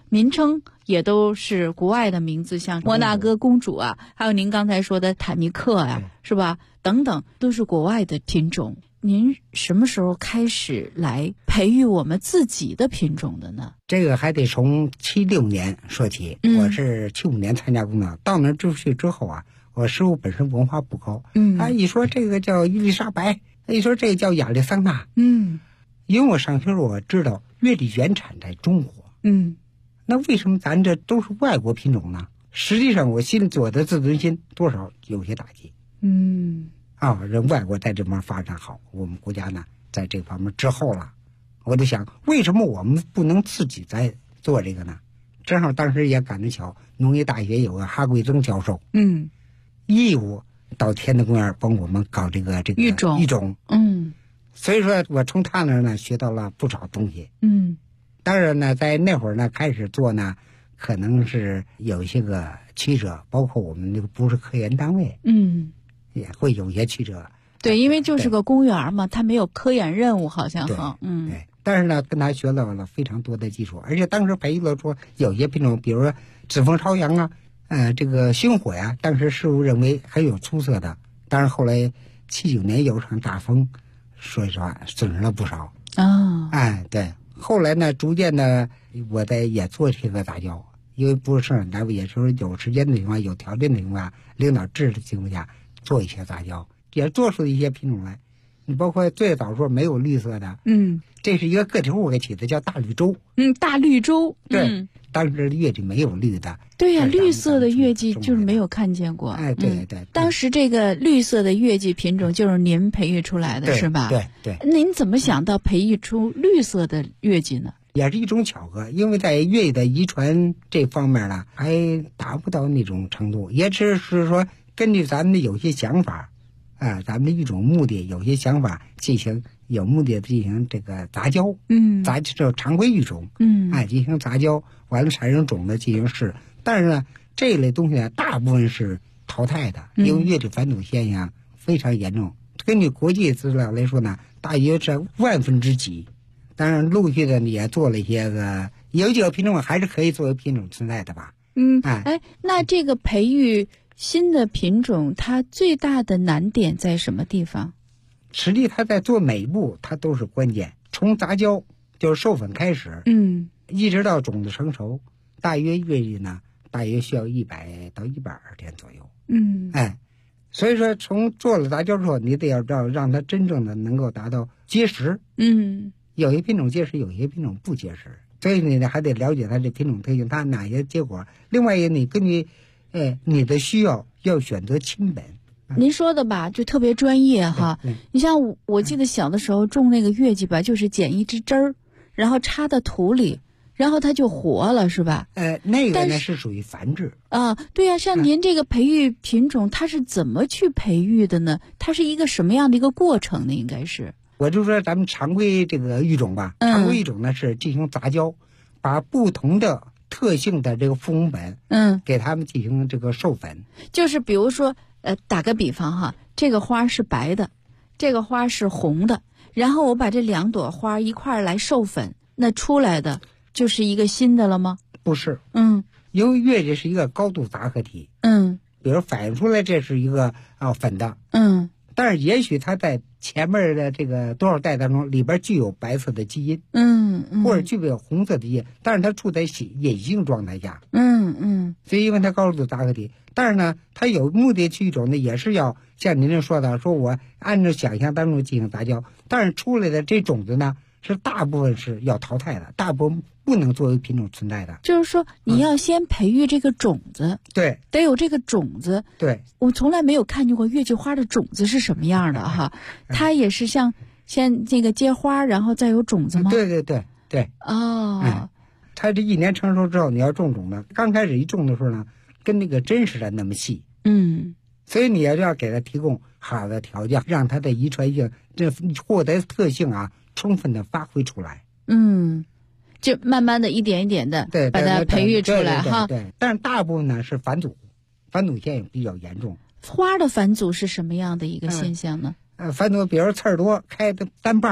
名称也都是国外的名字，像摩纳哥公主啊，还有您刚才说的坦尼克啊，是吧？等等，都是国外的品种。您什么时候开始来培育我们自己的品种的呢？ 这个还得从76年说起。我是75年参加工作，到那之后啊，我师傅本身文化不高，一说这个叫伊丽莎白，一说这个叫亚利桑那，因为我上学时候我知道月季原产在中国，那为什么咱这都是外国品种呢？实际上我的自尊心多少有些打击。人外国在这方面发展好，我们国家呢在这方面滞后了。我就想，为什么我们不能自己在做这个呢？正好当时也赶得巧，农业大学有个哈桂增教授，义务到天德公园帮我们搞这个育种，所以说我从他那儿呢学到了不少东西。当然呢，在那会儿呢开始做呢，可能是有一些个曲折，包括我们那个不是科研单位，也会有些曲折。 对，因为就是个公园嘛，它没有科研任务，好像哈。 对。但是呢，跟他学到了非常多的技术，而且当时培育了说有些品种，比如说紫风朝阳啊，这个星火呀，当时师傅认为很有出色的。但是后来79年有场大风，说实话损失了不少。对。后来呢，逐渐的，我也做这个杂交，因为不是生产单位，也是有时间的情况、有条件的情况下、领导支持的情况下，做一些杂交，也做出一些品种来。你包括最早说没有绿色的，这是一个个体户给起的，叫大绿洲。 大绿洲。 对，当时月季没有绿的。 对呀，绿色的月季就是没有看见过。 对。 当时这个绿色的月季品种就是您培育出来的，是吧？ 对。 您怎么想到培育出绿色的月季呢？ 也是一种巧合，因为在月季的遗传这方面呢，还达不到那种程度，也只是说根据咱们的有些想法。咱们的一种目的，有些想法有目的的进行这个杂交，叫常规育种，进行杂交，完了产生种子进行试。但是呢，这一类东西呢，大部分是淘汰的，因为月季返祖现象非常严重。根据国际资料来说呢，大约是万分之几。当然，陆续的也做了一些有几个品种还是可以作为品种存在的吧。 那这个培育新的品种，它最大的难点在什么地方？ 实际它在做每一步，它都是关键。从杂交就是授粉开始，一直到种子成熟，大约月季呢，大约需要100到120天左右。所以说从做了杂交之后，你得要让它真正的能够达到结实。有些品种结实，有些品种不结实，所以你还得了解它这品种特性，它哪些结果。另外一个，你根据你的需要选择亲本。 您说的吧，就特别专业哈。你像我记得小的时候种那个月季吧，就是剪一支枝儿，然后插到土里，然后它就活了，是吧？ 那个呢是属于繁殖对呀。像您这个培育品种，它是怎么去培育的呢？它是一个什么样的一个过程呢？应该是， 我就说咱们常规这个育种吧，常规育种呢是进行杂交，把不同的特性的这个父母本，给他们进行这个授粉。 就是比如说，打个比方哈，这个花是白的，这个花是红的，然后我把这2朵花一块来授粉，那出来的就是一个新的了吗？ 不是，因为月季是一个高度杂合体，比如反映出来这是一个粉的，但是也许它在前面的这个多少代当中，里边具有白色的基因，或者具备红色的基因，但是它处在隐性状态下，所以因为它高度杂合体，但是呢，它有目的去育种呢，也是要像您这说的，说我按照想象当中进行杂交，但是出来的这种子呢，是大部分是要淘汰的，大部分不能作为品种存在的。 就是说，你要先培育这个种子， 对， 得有这个种子。 对， 我从来没有看见过月季花的种子是什么样的哈，它也是像先这个结花，然后再有种子吗？ 对。它这1年成熟之后，你要种种子，刚开始一种的时候呢，跟那个针似的那么细，所以你要给它提供好的条件，让它的遗传性这获得特性充分的发挥出来。 就慢慢的一点一点的把它培育出来哈。 对，但是大部分呢是返祖现象比较严重。 花的返祖是什么样的一个现象呢？ 返祖比如刺儿多开的单瓣，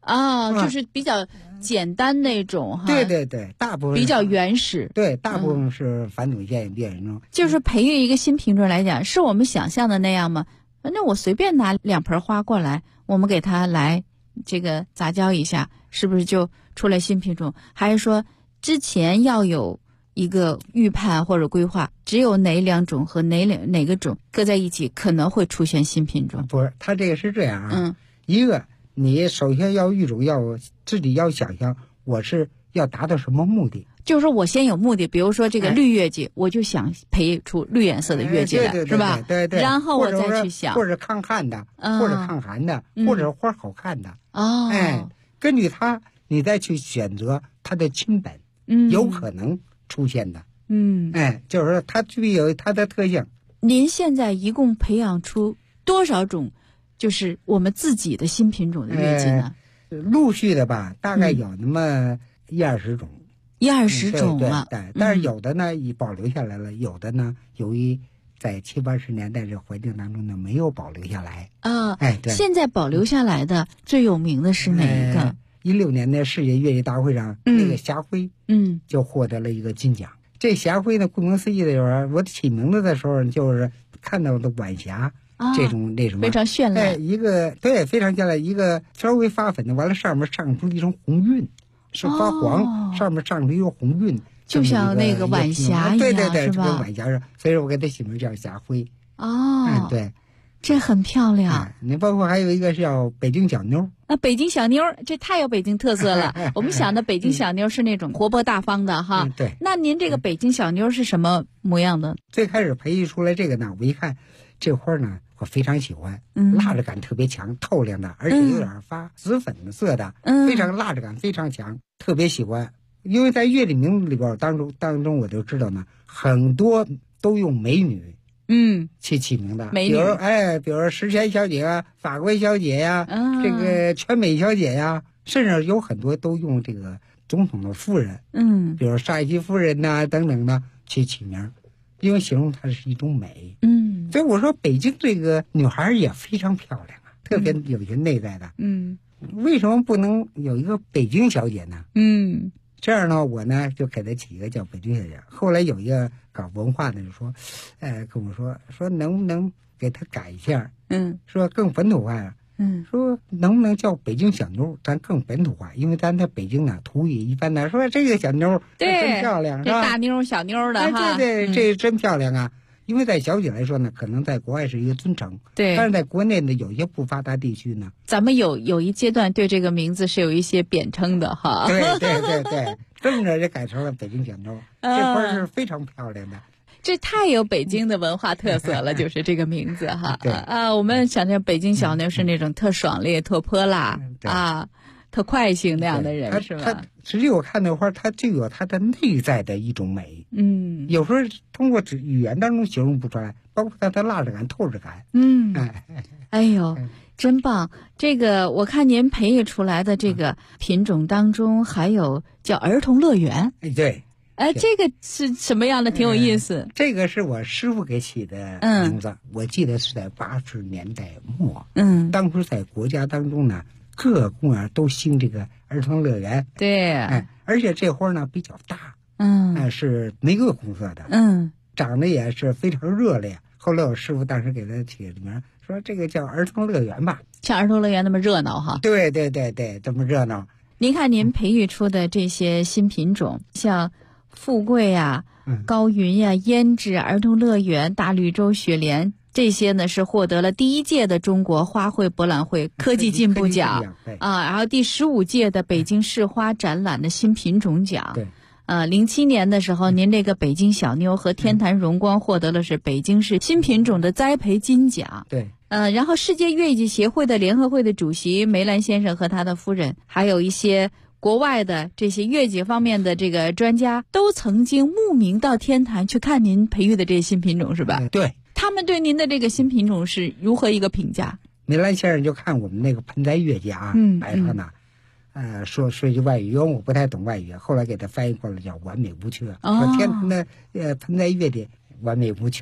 就是比较简单那种哈。 对对对，大部分比较原始。 对，大部分是反种现象比较严重。 就是培育一个新品种来讲，是我们想象的那样吗？那我随便拿2盆花过来，我们给它来这个杂交一下，是不是就出来新品种？还是说之前要有一个预判或者规划，只有哪2种和哪个种搁在一起可能会出现新品种？ 不是，它这个是这样啊。一个你首先要育种，要自己要想象我是要达到什么目的。 就是说我先有目的，比如说这个绿月季，我就想培育出绿颜色的月季来，是吧？ 对对。 然后我再去想， 或者抗旱的，或者抗寒的，或者花好看的。根据它，你再去选择它的亲本，有可能出现的。就是说它具备有它的特性。 您现在一共培养出多少种，就是我们自己的新品种的月季呢？ 陆续的吧，大概有那么10-20种。 20种了， 对，但是有的呢已保留下来了，有的呢由于在70-80年代这环境当中呢没有保留下来对。 现在保留下来的最有名的是哪一个 ？16年的世界月季大会上，那个霞辉就获得了一个金奖。这霞辉呢，顾名思义的就是我起名字的时候就是看到的晚霞这种那什么非常绚烂， 一个对非常绚烂，一个稍微发粉的，完了上面上出一层红晕。是发黄，上面上了一个红晕， 就像那个晚霞一样， 对对对， 是吧？ 跟晚霞似的，所以说我给它起名叫霞辉。对， 这很漂亮。 你包括还有一个叫北京小妞。 北京小妞这太有北京特色了。我们想的北京小妞是那种活泼大方的哈。 对。 那您这个北京小妞是什么模样的？ 最开始培育出来这个呢，我一看这花呢，我非常喜欢，蜡质感特别强，透亮的，而且有点发紫粉色的，非常蜡质感非常强，特别喜欢。因为在月历名里边当中我就知道呢，很多都用美女去起名的， 美女， 比如说石泉小姐啊，法国小姐呀，这个全美小姐呀，甚至有很多都用这个总统的夫人，比如沙琪夫人呐等等的去起名，因为形容它是一种美。所以我说北京这个女孩也非常漂亮啊，特别有些内在的。为什么不能有一个北京小姐呢？这样呢，我呢就给她起一个叫北京小姐。后来有一个搞文化的就说，跟我说能不能给她改一下？说更本土化呀。说能不能叫北京小妞，咱更本土化，因为咱在北京呢，土语一般的说这个小妞真漂亮， 这大妞小妞的哈， 对，这真漂亮啊。因为在小姐来说呢，可能在国外是一个尊称， 对， 但是在国内呢，有些不发达地区呢， 咱们有一阶段对这个名字是有一些贬称的哈。 对，正着就改成了北京小妞，这花是非常漂亮的。 这太有北京的文化特色了，就是这个名字哈。我们想象北京小妞是那种特爽烈、特泼辣特快性那样的人，是吧？ 实际我看那花，它就有它的内在的一种美。有时候通过语言当中形容不出来，包括它的蜡质感、透质感。 哎呦，真棒！这个我看您培育出来的这个品种当中，还有叫儿童乐园。 对。 这个是什么样的？挺有意思。 这个是我师傅给起的名字，我记得是在80年代末。当初在国家当中呢，各个公园都兴这个儿童乐园。 对， 而且这花呢比较大，是玫瑰红色的，长得也是非常热烈。后来我师傅当时给他起了名，说这个叫儿童乐园吧， 像儿童乐园那么热闹哈。 对，这么热闹。 您看您培育出的这些新品种，像富贵呀、高云呀、胭脂、儿童乐园、大绿洲、雪莲，这些呢是获得了第1届的中国花卉博览会科技进步奖然后第15届的北京市花展览的新品种奖。07年的时候，您这个北京小妞和天坛荣光获得了是北京市新品种的栽培金奖。然后世界月季协会的联合会的主席梅兰先生和他的夫人，还有一些国外的这些月季方面的这个专家，都曾经慕名到天坛去看您培育的这些新品种，是吧？ 对。 他们对您的这个新品种是如何一个评价？ 梅兰先生就看我们那个盆栽月季摆上呢，说句外语，因为我不太懂外语，后来给他翻译过来叫完美无缺。说天坛的盆栽月季完美无缺。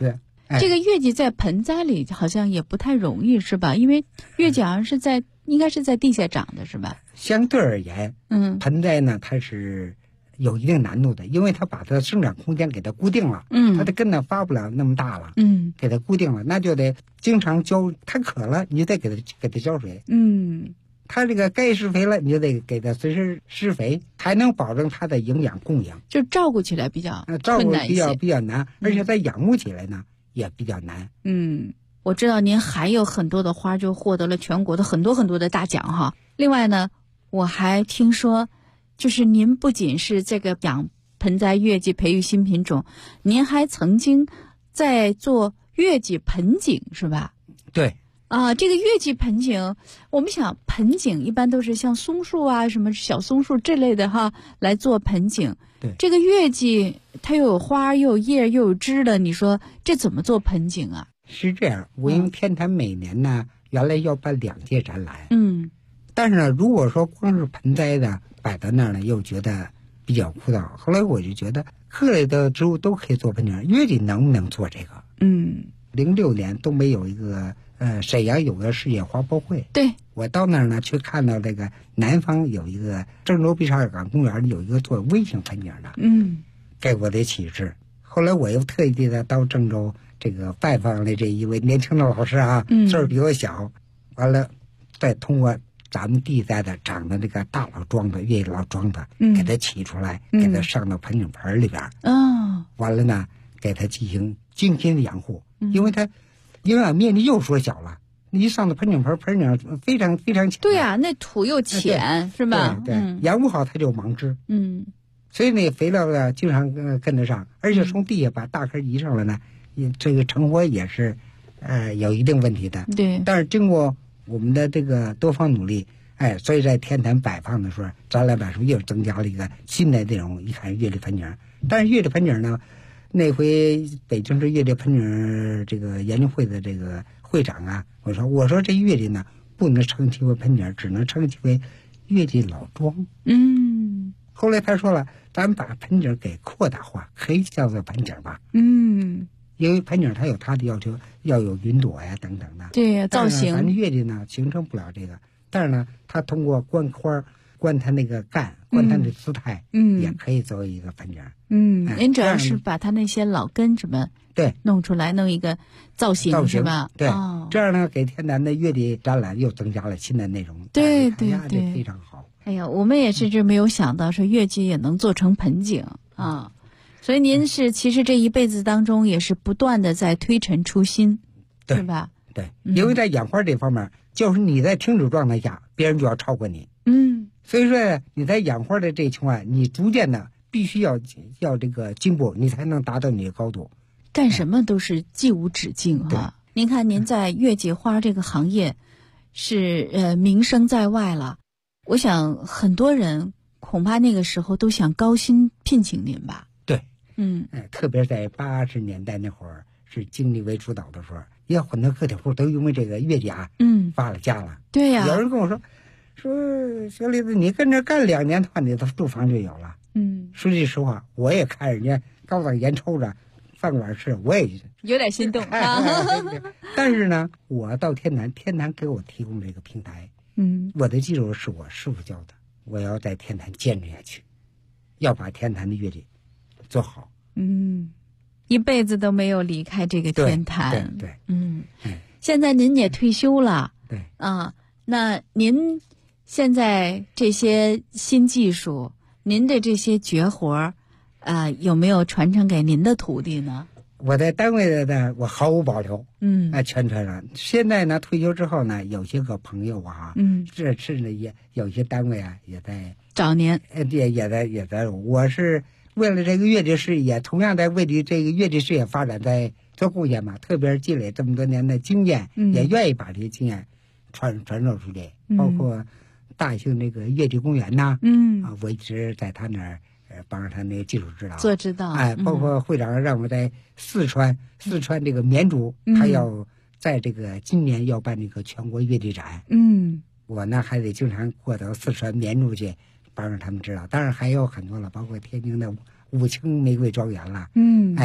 这个月季在盆栽里好像也不太容易，是吧？因为月季好像是应该是在地下长的，是吧？ 相对而言，盆栽呢它是有一定难度的，因为它把它的生长空间给它固定了，它的根呢发不了那么大了，给它固定了，那就得经常浇。它渴了，你就得给它浇水，它这个该施肥了，你就得给它随时施肥，才能保证它的营养供应。 就照顾起来比较照顾比较难，而且它养护起来呢也比较难。 我知道您还有很多的花就获得了全国的很多很多的大奖哈。另外呢，我还听说，就是您不仅是这个养盆栽月季培育新品种，您还曾经在做月季盆景，是吧？ 对。 这个月季盆景，我们想盆景一般都是像松树啊、什么小松树这类的哈来做盆景。 对， 这个月季它又有花又有叶又有枝的，你说这怎么做盆景啊？ 是这样，我因天坛每年呢，原来要办2届展览，但是呢，如果说光是盆栽的摆在那儿呢，又觉得比较枯燥。后来我就觉得各类的植物都可以做盆景，月季能不能做这个？06年东北有一个沈阳有个世界花博会， 对， 我到那儿呢去看到这个南方有一个郑州碧沙尔港公园有一个做微型盆景的，给我的启示。后来我又特地的到郑州这个拜访了这一位年轻的老师啊，岁数比我小，完了再通过咱们地带的长的这个大老桩子、月季老桩子，给它起出来，给它上到盆景盆里边，完了呢给它进行精心的养护，因为它营养面积又缩小了，你一上到盆景盆景非常非常浅。 对啊，那土又浅，是吧？ 对，养不好它就盲枝。所以那肥料呢经常跟得上，而且从地下把大棵移上来呢，这个成活也是有一定问题的。 对， 但是经过我们的这个多方努力，所以在天坛摆放的时候，展览版书又增加了一个新的内容，一看月季盆景。但是月季盆景呢，那回北京市月季盆景这个研究会的这个会长啊，我说这月季呢不能称其为盆景，只能称其为月季老桩。后来他说了，咱把盆景给扩大化，可以叫做盆景吧。因为盆景它有它的要求，要有云朵呀等等的。 对呀，造型。 咱月季呢形成不了这个，但是呢，它通过观花、观它那个干、观它的姿态，也可以作为一个盆景。 您主要是把它那些老根什么对弄出来，弄一个造型是吧？ 对，这样呢，给天坛的月季展览又增加了新的内容。 对， 非常好。 哎呀，我们也是没有想到说月季也能做成盆景啊。所以您其实这一辈子当中也是不断的在推陈出新，是吧？ 对，因为在养花这方面，就是你在停止状态下，别人就要超过你。所以说你在养花的这一情况，你逐渐的必须要这个进步，你才能达到你的高度。 干什么都是既无止境哈。您看您在月季花这个行业是名声在外了，我想很多人恐怕那个时候都想高薪聘请您吧。 对，特别在80年代那会儿，是经济为主导的时候，也有很多个体户都因为这个月季发了家了。 对呀， 有人跟我说小李子，你跟这干2年的话，你的住房就有了。说句实话，我也看人家高档烟抽着，饭馆吃，我也有点心动啊。 但是呢，我到天坛给我提供这个平台。我的基础是我师傅教的，我要在天坛坚持下去，要把天坛的月季做好。 一辈子都没有离开这个天坛。 对。 现在您也退休了。 对啊，那您现在这些新技术，您的这些绝活有没有传承给您的徒弟呢？ 我在单位的呢，我毫无保留，全传上。现在呢，退休之后呢，有些个朋友啊，这甚至也有些单位啊，也在找您， 也在。我是为了这个月季事业，同样在为这个月季事业发展在做贡献嘛。特别是积累这么多年的经验，也愿意把这些经验传授出去。包括大兴这个月季公园呐，我一直在他那儿。帮着他那个技术指导， 做指导， 包括会长让我在四川这个绵竹，他要在这个今年要办这个全国月季展，我呢还得经常过到四川绵竹去帮着他们指导。当然还有很多了，包括天津的武清玫瑰庄园了，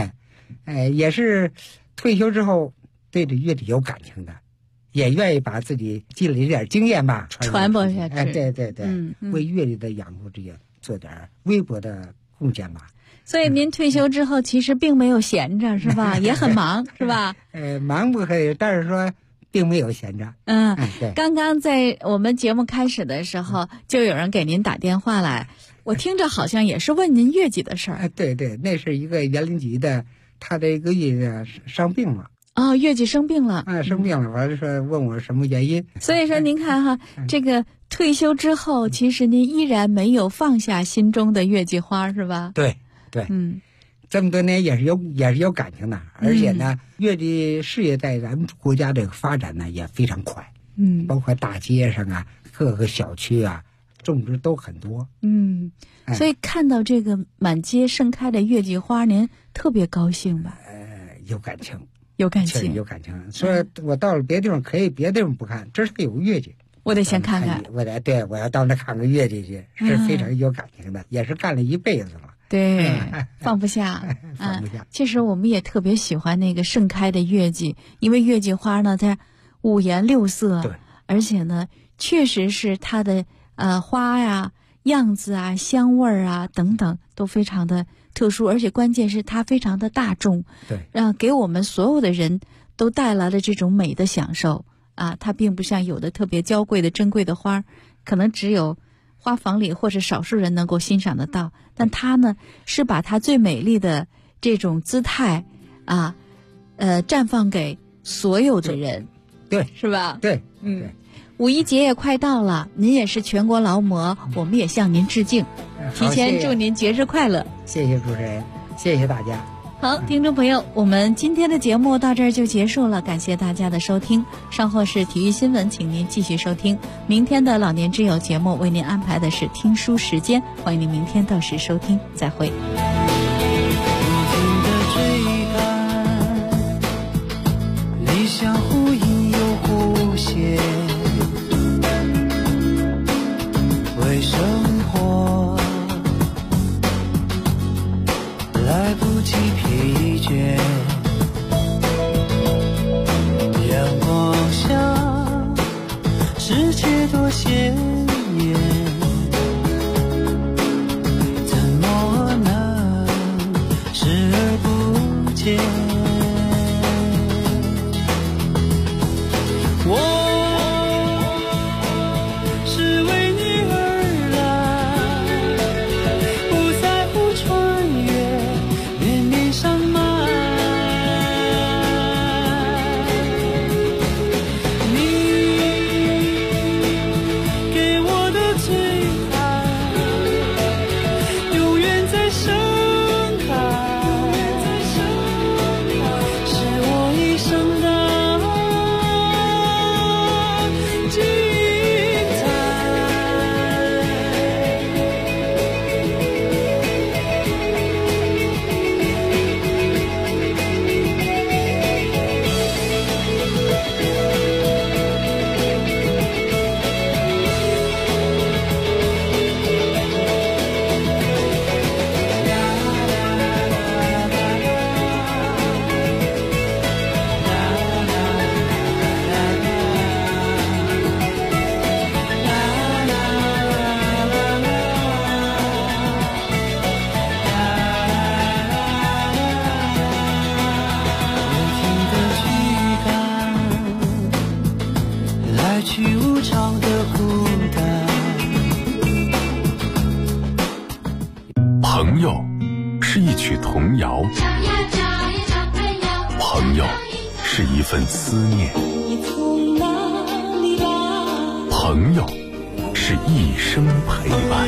也是退休之后对这乐理有感情的，也愿意把自己积累一点经验吧传播下去。 对对对，为乐理的养护这些做点微薄的贡献吧。 所以您退休之后其实并没有闲着，是吧？也很忙，是吧？ 忙不可以，但是说并没有闲着。对。 刚刚在我们节目开始的时候，就有人给您打电话来，我听着好像也是问您月季的事儿。 对对，那是一个园林局的，他的一个月生病了。 哦，月季生病了。 生病了，完了说问我什么原因。 所以说您看哈，这个退休之后，其实您依然没有放下心中的月季花，是吧？ 对。对，这么多年也是有感情的，而且呢，乐理事业在咱们国家这个发展呢也非常快，包括大街上啊，各个小区啊，种植都很多， 所以看到这个满街盛开的月季花，您特别高兴吧？ 有感情，确实有感情。说我到了别地方可以，别地方不看，这是有月季。 我得先看看， 我要到那看个月季去，是非常有感情的，也是干了一辈子了。 对，放不下， 放不下。 其实我们也特别喜欢那个盛开的月季，因为月季花呢，它五颜六色， 对， 而且呢，确实是它的花呀、样子啊、香味儿啊等等都非常的特殊，而且关键是它非常的大众， 对， 让给我们所有的人都带来了这种美的享受啊。它并不像有的特别娇贵的珍贵的花，可能只有花房里或者少数人能够欣赏得到，但它呢是把它最美丽的这种姿态啊，绽放给所有的人， 对， 是吧？ 对， 五一节也快到了，您也是全国劳模，我们也向您致敬，提前祝您节日快乐。 谢谢主持人，谢谢大家。 好，听众朋友，我们今天的节目到这儿就结束了，感谢大家的收听。稍后是体育新闻，请您继续收听。明天的老年之友节目为您安排的是听书时间，欢迎您明天到时收听，再会。 理想忽隐又忽现，为生活来不及疲倦，阳光下世界多鲜艳，怎么能视而不见？我是为你而来，不在乎穿越绵绵山脉，你给我的最爱永远在盛开，是我一生的去无常的孤单。 朋友是一曲童谣，朋友是一份思念，朋友是一生陪伴。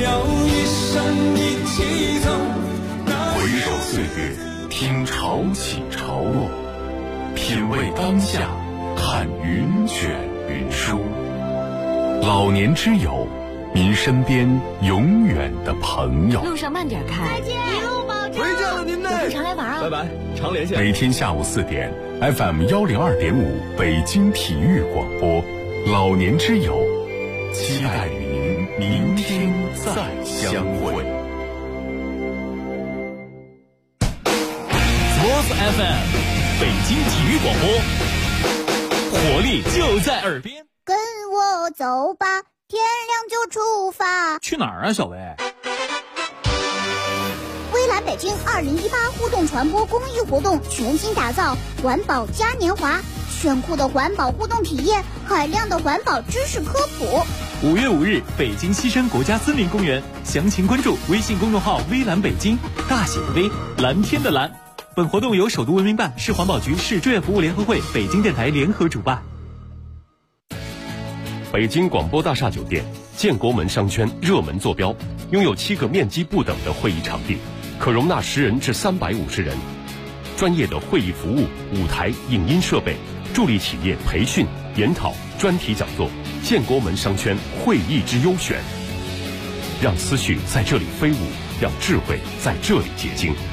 回首岁月，听潮起潮落，品味当下，看云卷云舒。老年之友，您身边永远的朋友。 路上慢点开， 再见，一路保重。 回见了您嘞， 有空常来玩啊！ 拜拜，常联系。 每天下午4点 ，FM 102.5北京体育广播，老年之友，期待与您明天再相会。 左 FM， 北京体育广播，活力就在耳边。 跟我走吧，天亮就出发。 去哪儿啊，小薇？ 蔚蓝北京2018互动传播公益活动全新打造环保嘉年华，炫酷的环保互动体验，海量的环保知识科普。 5月5日，北京西山国家森林公园，详情关注微信公众号“蔚蓝北京”，大写的微，蓝天的蓝。本活动由首都文明办、市环保局、市志愿服务联合会、北京电台联合主办。 北京广播大厦酒店建国门商圈热门坐标，拥有7个面积不等的会议场地，可容纳10人至350人。专业的会议服务、舞台、影音设备，助力企业培训、研讨、专题讲座。建国门商圈会议之优选，让思绪在这里飞舞，让智慧在这里结晶。